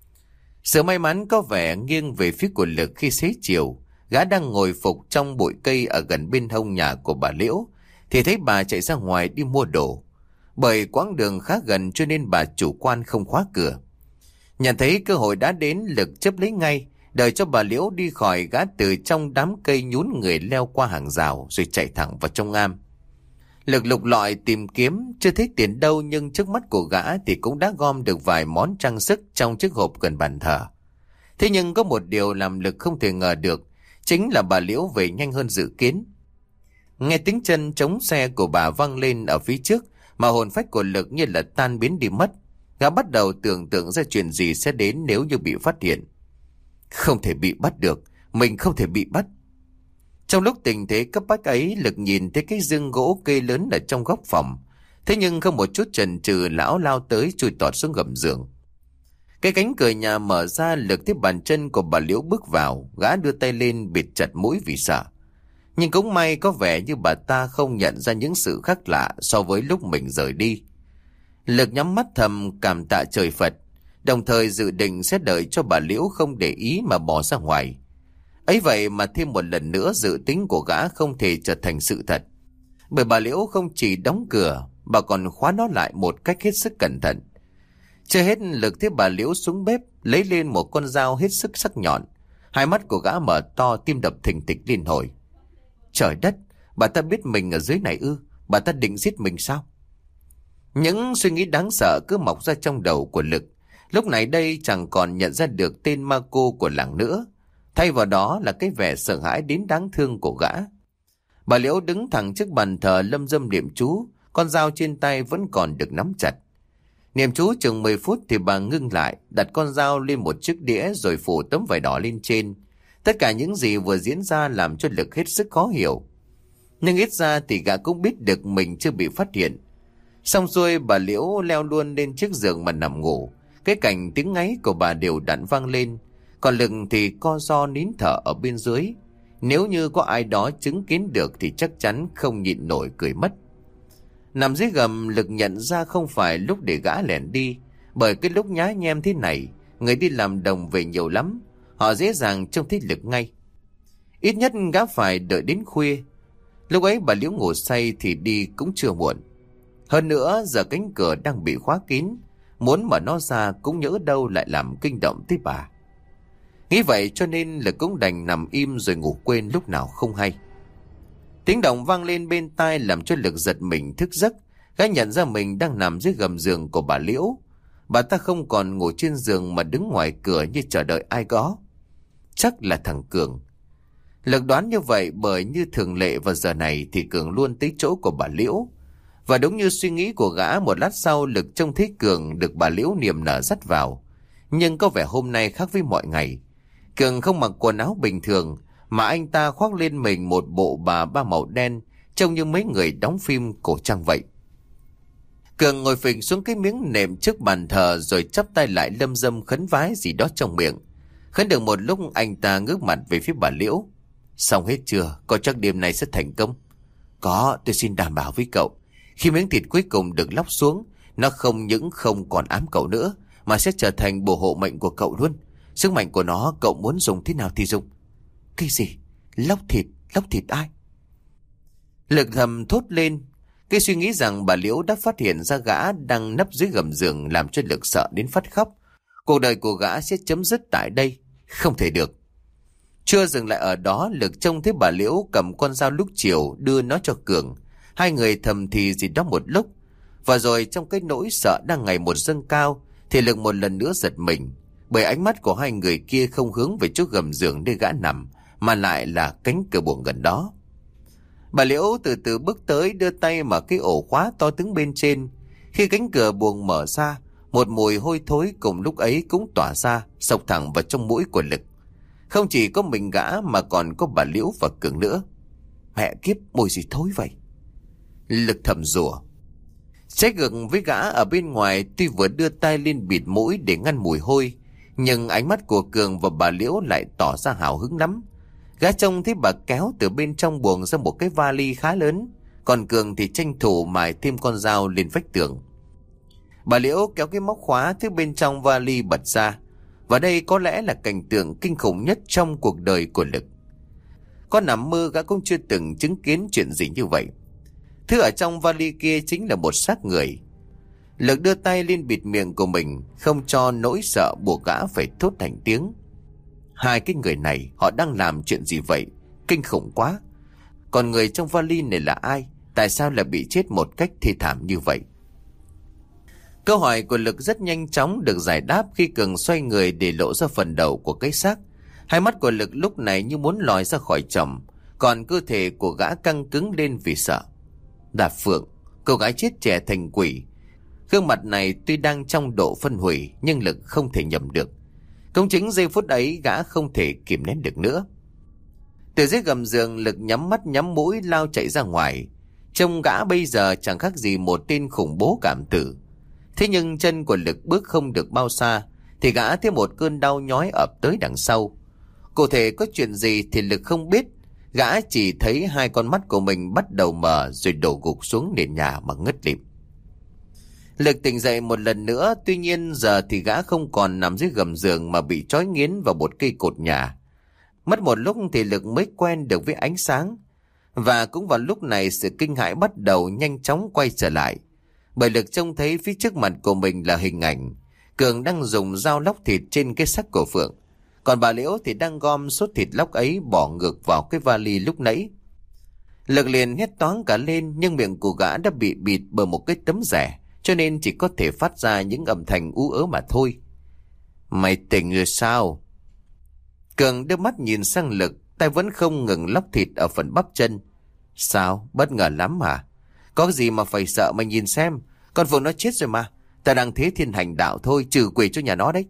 Sự may mắn có vẻ nghiêng về phía của Lực khi xế chiều. Gã đang ngồi phục trong bụi cây ở gần bên hông nhà của bà Liễu thì thấy bà chạy ra ngoài đi mua đồ. Bởi quãng đường khá gần cho nên bà chủ quan không khóa cửa. Nhận thấy cơ hội đã đến, Lực chấp lấy ngay, đợi cho bà Liễu đi khỏi. Gã từ trong đám cây nhún người leo qua hàng rào rồi chạy thẳng vào trong am. Lực lục lọi tìm kiếm, chưa thấy tiền đâu, nhưng trước mắt của gã thì cũng đã gom được vài món trang sức trong chiếc hộp gần bàn thờ. Thế nhưng có một điều làm Lực không thể ngờ được, chính là bà Liễu về nhanh hơn dự kiến. Nghe tiếng chân chống xe của bà vang lên ở phía trước mà hồn phách của Lực như là tan biến đi mất. Gã bắt đầu tưởng tượng ra chuyện gì sẽ đến nếu như bị phát hiện. Không thể bị bắt được, mình không thể bị bắt. Trong lúc tình thế cấp bách ấy, Lực nhìn thấy cái giường gỗ kê lớn ở trong góc phòng. Thế nhưng không một chút chần chừ, lão lao tới chui tọt xuống gầm giường. Cái cánh cửa nhà mở ra, Lực thấy bàn chân của bà Liễu bước vào. Gã đưa tay lên bịt chặt mũi vì sợ. Nhưng cũng may có vẻ như bà ta không nhận ra những sự khác lạ so với lúc mình rời đi. Lực nhắm mắt thầm cảm tạ trời Phật, đồng thời dự định sẽ đợi cho bà Liễu không để ý mà bỏ ra ngoài. Ấy vậy mà thêm một lần nữa dự tính của gã không thể trở thành sự thật. Bởi bà Liễu không chỉ đóng cửa, bà còn khóa nó lại một cách hết sức cẩn thận. Chưa hết, Lực thấy bà Liễu xuống bếp lấy lên một con dao hết sức sắc nhọn. Hai mắt của gã mở to, tim đập thình thịch liên hồi. Trời đất, bà ta biết mình ở dưới này ư? Bà ta định giết mình sao? Những suy nghĩ đáng sợ cứ mọc ra trong đầu của Lực. Lúc này đây chẳng còn nhận ra được tên ma cô của làng nữa. Thay vào đó là cái vẻ sợ hãi đến đáng thương của gã. Bà Liễu đứng thẳng trước bàn thờ lâm dâm niệm chú, con dao trên tay vẫn còn được nắm chặt. Niệm chú chừng 10 phút thì bà ngưng lại, đặt con dao lên một chiếc đĩa rồi phủ tấm vải đỏ lên trên. Tất cả những gì vừa diễn ra làm cho Lực hết sức khó hiểu. Nhưng ít ra thì gã cũng biết được mình chưa bị phát hiện. Xong xuôi, bà Liễu leo luôn lên chiếc giường mà nằm ngủ. Cái cảnh tiếng ngáy của bà đều đặn vang lên. Còn Lực thì co ro nín thở ở bên dưới. Nếu như có ai đó chứng kiến được thì chắc chắn không nhịn nổi cười mất. Nằm dưới gầm, Lực nhận ra không phải lúc để gã lẻn đi. Bởi cái lúc nhá nhem thế này, người đi làm đồng về nhiều lắm. Họ dễ dàng trông thấy Lực ngay. Ít nhất gã phải đợi đến khuya. Lúc ấy bà Liễu ngủ say thì đi cũng chưa muộn. Hơn nữa giờ cánh cửa đang bị khóa kín, muốn mở nó ra cũng nhỡ đâu lại làm kinh động tới bà. Nghĩ vậy cho nên Lực cũng đành nằm im rồi ngủ quên lúc nào không hay. Tiếng động vang lên bên tai làm cho Lực giật mình thức giấc. Gã nhận ra mình đang nằm dưới gầm giường của bà Liễu. Bà ta không còn ngồi trên giường mà đứng ngoài cửa như chờ đợi ai đó. Chắc là thằng Cường. Lực đoán như vậy bởi như thường lệ vào giờ này thì Cường luôn tới chỗ của bà Liễu. Và đúng như suy nghĩ của gã, một lát sau Lực trông thấy Cường được bà Liễu niềm nở dắt vào. Nhưng có vẻ hôm nay khác với mọi ngày. Cường không mặc quần áo bình thường mà anh ta khoác lên mình một bộ bà ba màu đen, trông như mấy người đóng phim cổ trang vậy. Cường ngồi phịch xuống cái miếng nệm trước bàn thờ rồi chắp tay lại lâm dâm khấn vái gì đó trong miệng. Khấn được một lúc anh ta ngước mặt về phía bà Liễu. Xong hết chưa? Có chắc đêm nay sẽ thành công? Có, tôi xin đảm bảo với cậu. Khi miếng thịt cuối cùng được lóc xuống, nó không những không còn ám cậu nữa, mà sẽ trở thành bùa hộ mệnh của cậu luôn. Sức mạnh của nó cậu muốn dùng thế nào thì dùng. Cái gì? Lóc thịt? Lóc thịt ai? Lực thầm thốt lên. Cái suy nghĩ rằng bà Liễu đã phát hiện ra gã đang nấp dưới gầm giường làm cho Lực sợ đến phát khóc. Cuộc đời của gã sẽ chấm dứt tại đây. Không thể được. Chưa dừng lại ở đó, Lực trông thấy bà Liễu cầm con dao lúc chiều đưa nó cho Cường. Hai người thầm thì gì đó một lúc. Và rồi trong cái nỗi sợ đang ngày một dâng cao, thì Lực một lần nữa giật mình. Bởi ánh mắt của hai người kia không hướng về chỗ gầm giường nơi gã nằm, mà lại là cánh cửa buồng gần đó. Bà Liễu từ từ bước tới, đưa tay mở cái ổ khóa to tướng bên trên. Khi cánh cửa buồng mở ra, một mùi hôi thối cùng lúc ấy cũng tỏa ra, xộc thẳng vào trong mũi của Lực. Không chỉ có mình gã mà còn có bà Liễu và Cường nữa. Mẹ kiếp, mùi gì thối vậy? Lực thầm rủa. Trái ngược với gã ở bên ngoài, tuy vừa đưa tay lên bịt mũi để ngăn mùi hôi, nhưng ánh mắt của Cường và bà Liễu lại tỏ ra hào hứng lắm. Gã trông thấy bà kéo từ bên trong buồng ra một cái vali khá lớn, còn Cường thì tranh thủ mài thêm con dao lên vách tường. Bà Liễu kéo cái móc khóa thứ bên trong vali bật ra, và đây có lẽ là cảnh tượng kinh khủng nhất trong cuộc đời của Lực. Có nằm mơ gã cũng chưa từng chứng kiến chuyện gì như vậy. Thứ ở trong vali kia chính là một xác người. Lực đưa tay lên bịt miệng của mình, không cho nỗi sợ buộc gã phải thốt thành tiếng. Hai cái người này họ đang làm chuyện gì vậy? Kinh khủng quá. Còn người trong vali này là ai? Tại sao lại bị chết một cách thê thảm như vậy? Câu hỏi của Lực rất nhanh chóng được giải đáp khi Cường xoay người để lộ ra phần đầu của cái xác. Hai mắt của Lực lúc này như muốn lòi ra khỏi chồng, còn cơ thể của gã căng cứng lên vì sợ. Đà Phượng, cô gái chết trẻ thành quỷ. Gương mặt này tuy đang trong độ phân hủy, nhưng Lực không thể nhầm được. Cũng chính giây phút ấy gã không thể kìm nén được nữa. Từ dưới gầm giường, Lực nhắm mắt nhắm mũi lao chạy ra ngoài. Trông gã bây giờ chẳng khác gì một tên khủng bố cảm tử. Thế nhưng chân của Lực bước không được bao xa, thì gã thấy một cơn đau nhói ập tới đằng sau. Cụ thể có chuyện gì thì Lực không biết. Gã chỉ thấy hai con mắt của mình bắt đầu mở rồi đổ gục xuống nền nhà mà ngất lịm. Lực tỉnh dậy một lần nữa, tuy nhiên giờ thì gã không còn nằm dưới gầm giường mà bị trói nghiến vào một cây cột nhà. Mất một lúc thì Lực mới quen được với ánh sáng. Và cũng vào lúc này sự kinh hãi bắt đầu nhanh chóng quay trở lại. Bởi Lực trông thấy phía trước mặt của mình là hình ảnh Cường đang dùng dao lóc thịt trên cái xác của Phượng. Còn bà Liễu thì đang gom số thịt lóc ấy bỏ ngược vào cái vali lúc nãy. Lực liền hét toáng cả lên, nhưng miệng của gã đã bị bịt bởi một cái tấm rẻ, cho nên chỉ có thể phát ra những âm thanh ú ớ mà thôi. Mày tỉnh rồi sao? Cường đưa mắt nhìn sang Lực, tay vẫn không ngừng lóc thịt ở phần bắp chân. Sao? Bất ngờ lắm hả? Có gì mà phải sợ, mày nhìn xem. Con Phượng nó chết rồi mà. Ta đang thế thiên hành đạo thôi, trừ quỷ cho nhà nó đấy.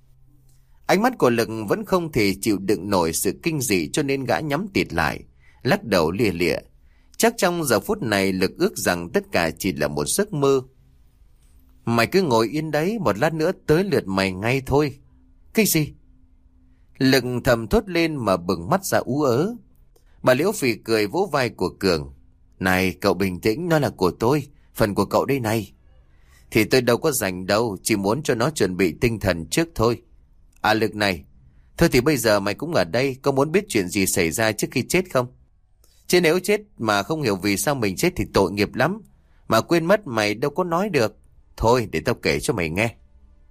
Ánh mắt của Lực vẫn không thể chịu đựng nổi sự kinh dị, cho nên gã nhắm tịt lại, lắc đầu lìa lịa. Chắc trong giờ phút này Lực ước rằng tất cả chỉ là một giấc mơ. Mày cứ ngồi yên đấy, một lát nữa tới lượt mày ngay thôi. Cái gì? Lực thầm thốt lên mà bừng mắt ra ú ớ. Bà Liễu phì cười vỗ vai của Cường. Này cậu bình tĩnh, nó là của tôi, phần của cậu đây này. Thì tôi đâu có rảnh đâu, chỉ muốn cho nó chuẩn bị tinh thần trước thôi. À Lực này, thôi thì bây giờ mày cũng ở đây, có muốn biết chuyện gì xảy ra trước khi chết không? Chứ nếu chết mà không hiểu vì sao mình chết thì tội nghiệp lắm. Mà quên mất mày đâu có nói được. Thôi để tao kể cho mày nghe.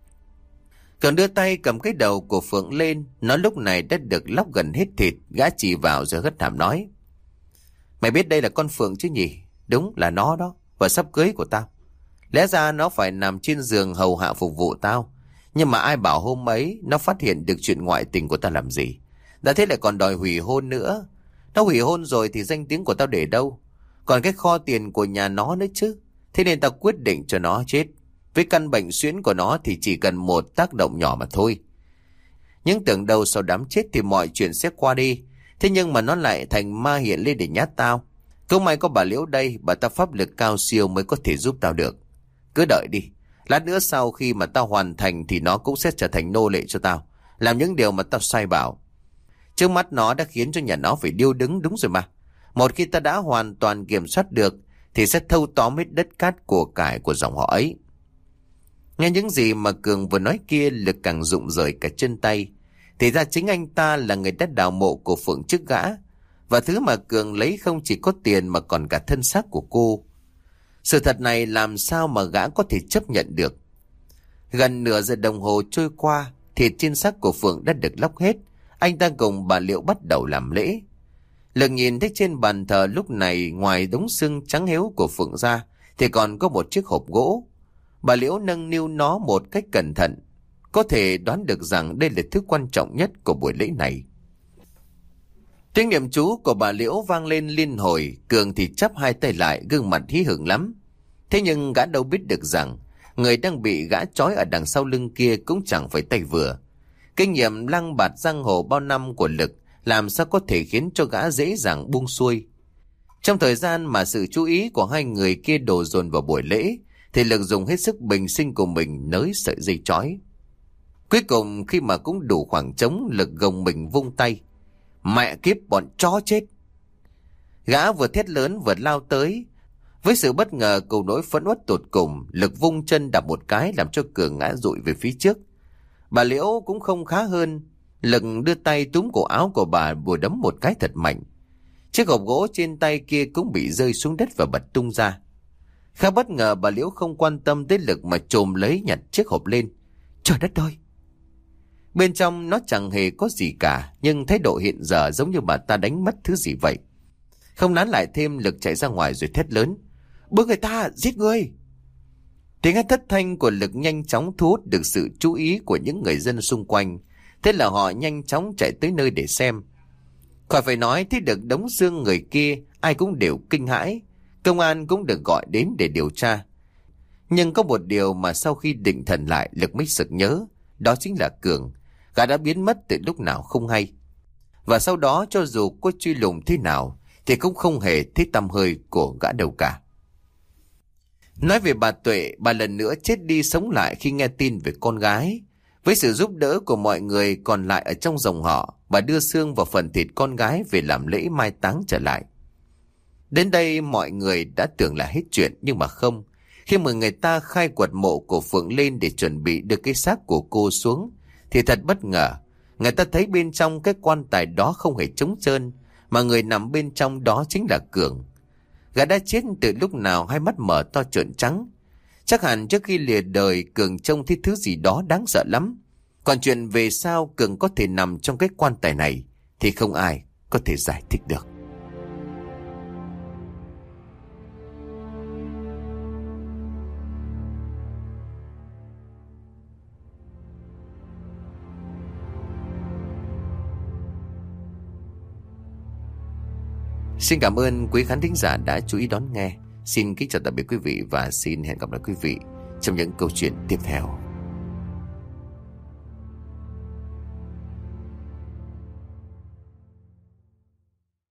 Cường đưa tay cầm cái đầu của Phượng lên, nó lúc này đã được lóc gần hết thịt, gã chỉ vào rồi hất hàm nói. Mày biết đây là con Phượng chứ nhỉ? Đúng là nó đó, và sắp cưới của tao. Lẽ ra nó phải nằm trên giường hầu hạ phục vụ tao. Nhưng mà ai bảo hôm ấy nó phát hiện được chuyện ngoại tình của tao làm gì. Đã thế lại còn đòi hủy hôn nữa. Nó hủy hôn rồi thì danh tiếng của tao để đâu? Còn cái kho tiền của nhà nó nữa chứ. Thế nên tao quyết định cho nó chết. Với căn bệnh suyễn của nó thì chỉ cần một tác động nhỏ mà thôi. Nhưng tưởng đâu sau đám chết thì mọi chuyện sẽ qua đi. Thế nhưng mà nó lại thành ma hiện lên để nhát tao. Không may có bà Liễu đây, bà ta pháp lực cao siêu mới có thể giúp tao được. Cứ đợi đi. Lát nữa sau khi mà tao hoàn thành thì nó cũng sẽ trở thành nô lệ cho tao. Làm những điều mà tao sai bảo. Trước mắt nó đã khiến cho nhà nó phải điêu đứng, đúng rồi mà. Một khi ta đã hoàn toàn kiểm soát được thì sẽ thâu tóm hết đất cát của cải của dòng họ ấy. Nghe những gì mà Cường vừa nói kia, Lực càng rụng rời cả chân tay. Thì ra chính anh ta là người đã đào mộ của Phượng trước gã. Và thứ mà Cường lấy không chỉ có tiền mà còn cả thân xác của cô. Sự thật này làm sao mà gã có thể chấp nhận được. Gần nửa giờ đồng hồ trôi qua, thịt trên xác của Phượng đã được lóc hết. Anh ta cùng bà Liễu bắt đầu làm lễ. Lực nhìn thấy trên bàn thờ lúc này ngoài đống xương trắng héo của Phượng ra thì còn có một chiếc hộp gỗ. Bà Liễu nâng niu nó một cách cẩn thận. Có thể đoán được rằng đây là thứ quan trọng nhất của buổi lễ này. Tiếng niệm chú của bà Liễu vang lên liên hồi. Cường thì chắp hai tay lại, gương mặt hí hửng lắm. Thế nhưng gã đâu biết được rằng người đang bị gã trói ở đằng sau lưng kia cũng chẳng phải tay vừa. Kinh nghiệm lăng bạt giang hồ bao năm của Lực làm sao có thể khiến cho gã dễ dàng buông xuôi. Trong thời gian mà sự chú ý của hai người kia đổ dồn vào buổi lễ thì Lực dùng hết sức bình sinh của mình nới sợi dây trói. Cuối cùng khi mà cũng đủ khoảng trống, Lực gồng mình vung tay. Mẹ kiếp bọn chó chết! Gã vừa thét lớn vừa lao tới. Với sự bất ngờ cùng nỗi phẫn uất tột cùng, Lực vung chân đạp một cái làm cho Cường ngã dụi về phía trước. Bà Liễu cũng không khá hơn. Lực đưa tay túm cổ áo của bà bùa đấm một cái thật mạnh. Chiếc hộp gỗ trên tay kia cũng bị rơi xuống đất và bật tung ra. Khá bất ngờ, bà Liễu không quan tâm tới Lực mà chồm lấy nhặt chiếc hộp lên. Trời đất ơi! Bên trong nó chẳng hề có gì cả, nhưng thái độ hiện giờ giống như bà ta đánh mất thứ gì vậy. Không nán lại thêm, Lực chạy ra ngoài rồi thét lớn. Bớ người ta, giết người! Tiếng hét thất thanh của Lực nhanh chóng thu hút được sự chú ý của những người dân xung quanh. Thế là họ nhanh chóng chạy tới nơi để xem. Khỏi phải nói, thấy được đống xương người kia, ai cũng đều kinh hãi. Công an cũng được gọi đến để điều tra. Nhưng có một điều mà sau khi định thần lại, Lực mới sực nhớ. Đó chính là Cường. Gã đã biến mất từ lúc nào không hay. Và sau đó cho dù có truy lùng thế nào thì cũng không hề thấy tăm hơi của gã đâu cả. Nói về bà Tuệ, bà lần nữa chết đi sống lại khi nghe tin về con gái. Với sự giúp đỡ của mọi người còn lại ở trong dòng họ, bà đưa xương và phần thịt con gái về làm lễ mai táng trở lại. Đến đây mọi người đã tưởng là hết chuyện, nhưng mà không. Khi mà người ta khai quật mộ của Phượng lên để chuẩn bị đưa cái xác của cô xuống, thì thật bất ngờ, người ta thấy bên trong cái quan tài đó không hề trống trơn, mà người nằm bên trong đó chính là Cường. Gã đã chết từ lúc nào hai mắt mở to trợn trắng. Chắc hẳn trước khi lìa đời, Cường trông thấy thứ gì đó đáng sợ lắm. Còn chuyện về sao Cường có thể nằm trong cái quan tài này thì không ai có thể giải thích được. Xin cảm ơn quý khán thính giả đã chú ý đón nghe. Xin kính chào tạm biệt quý vị và xin hẹn gặp lại quý vị trong những câu chuyện tiếp theo.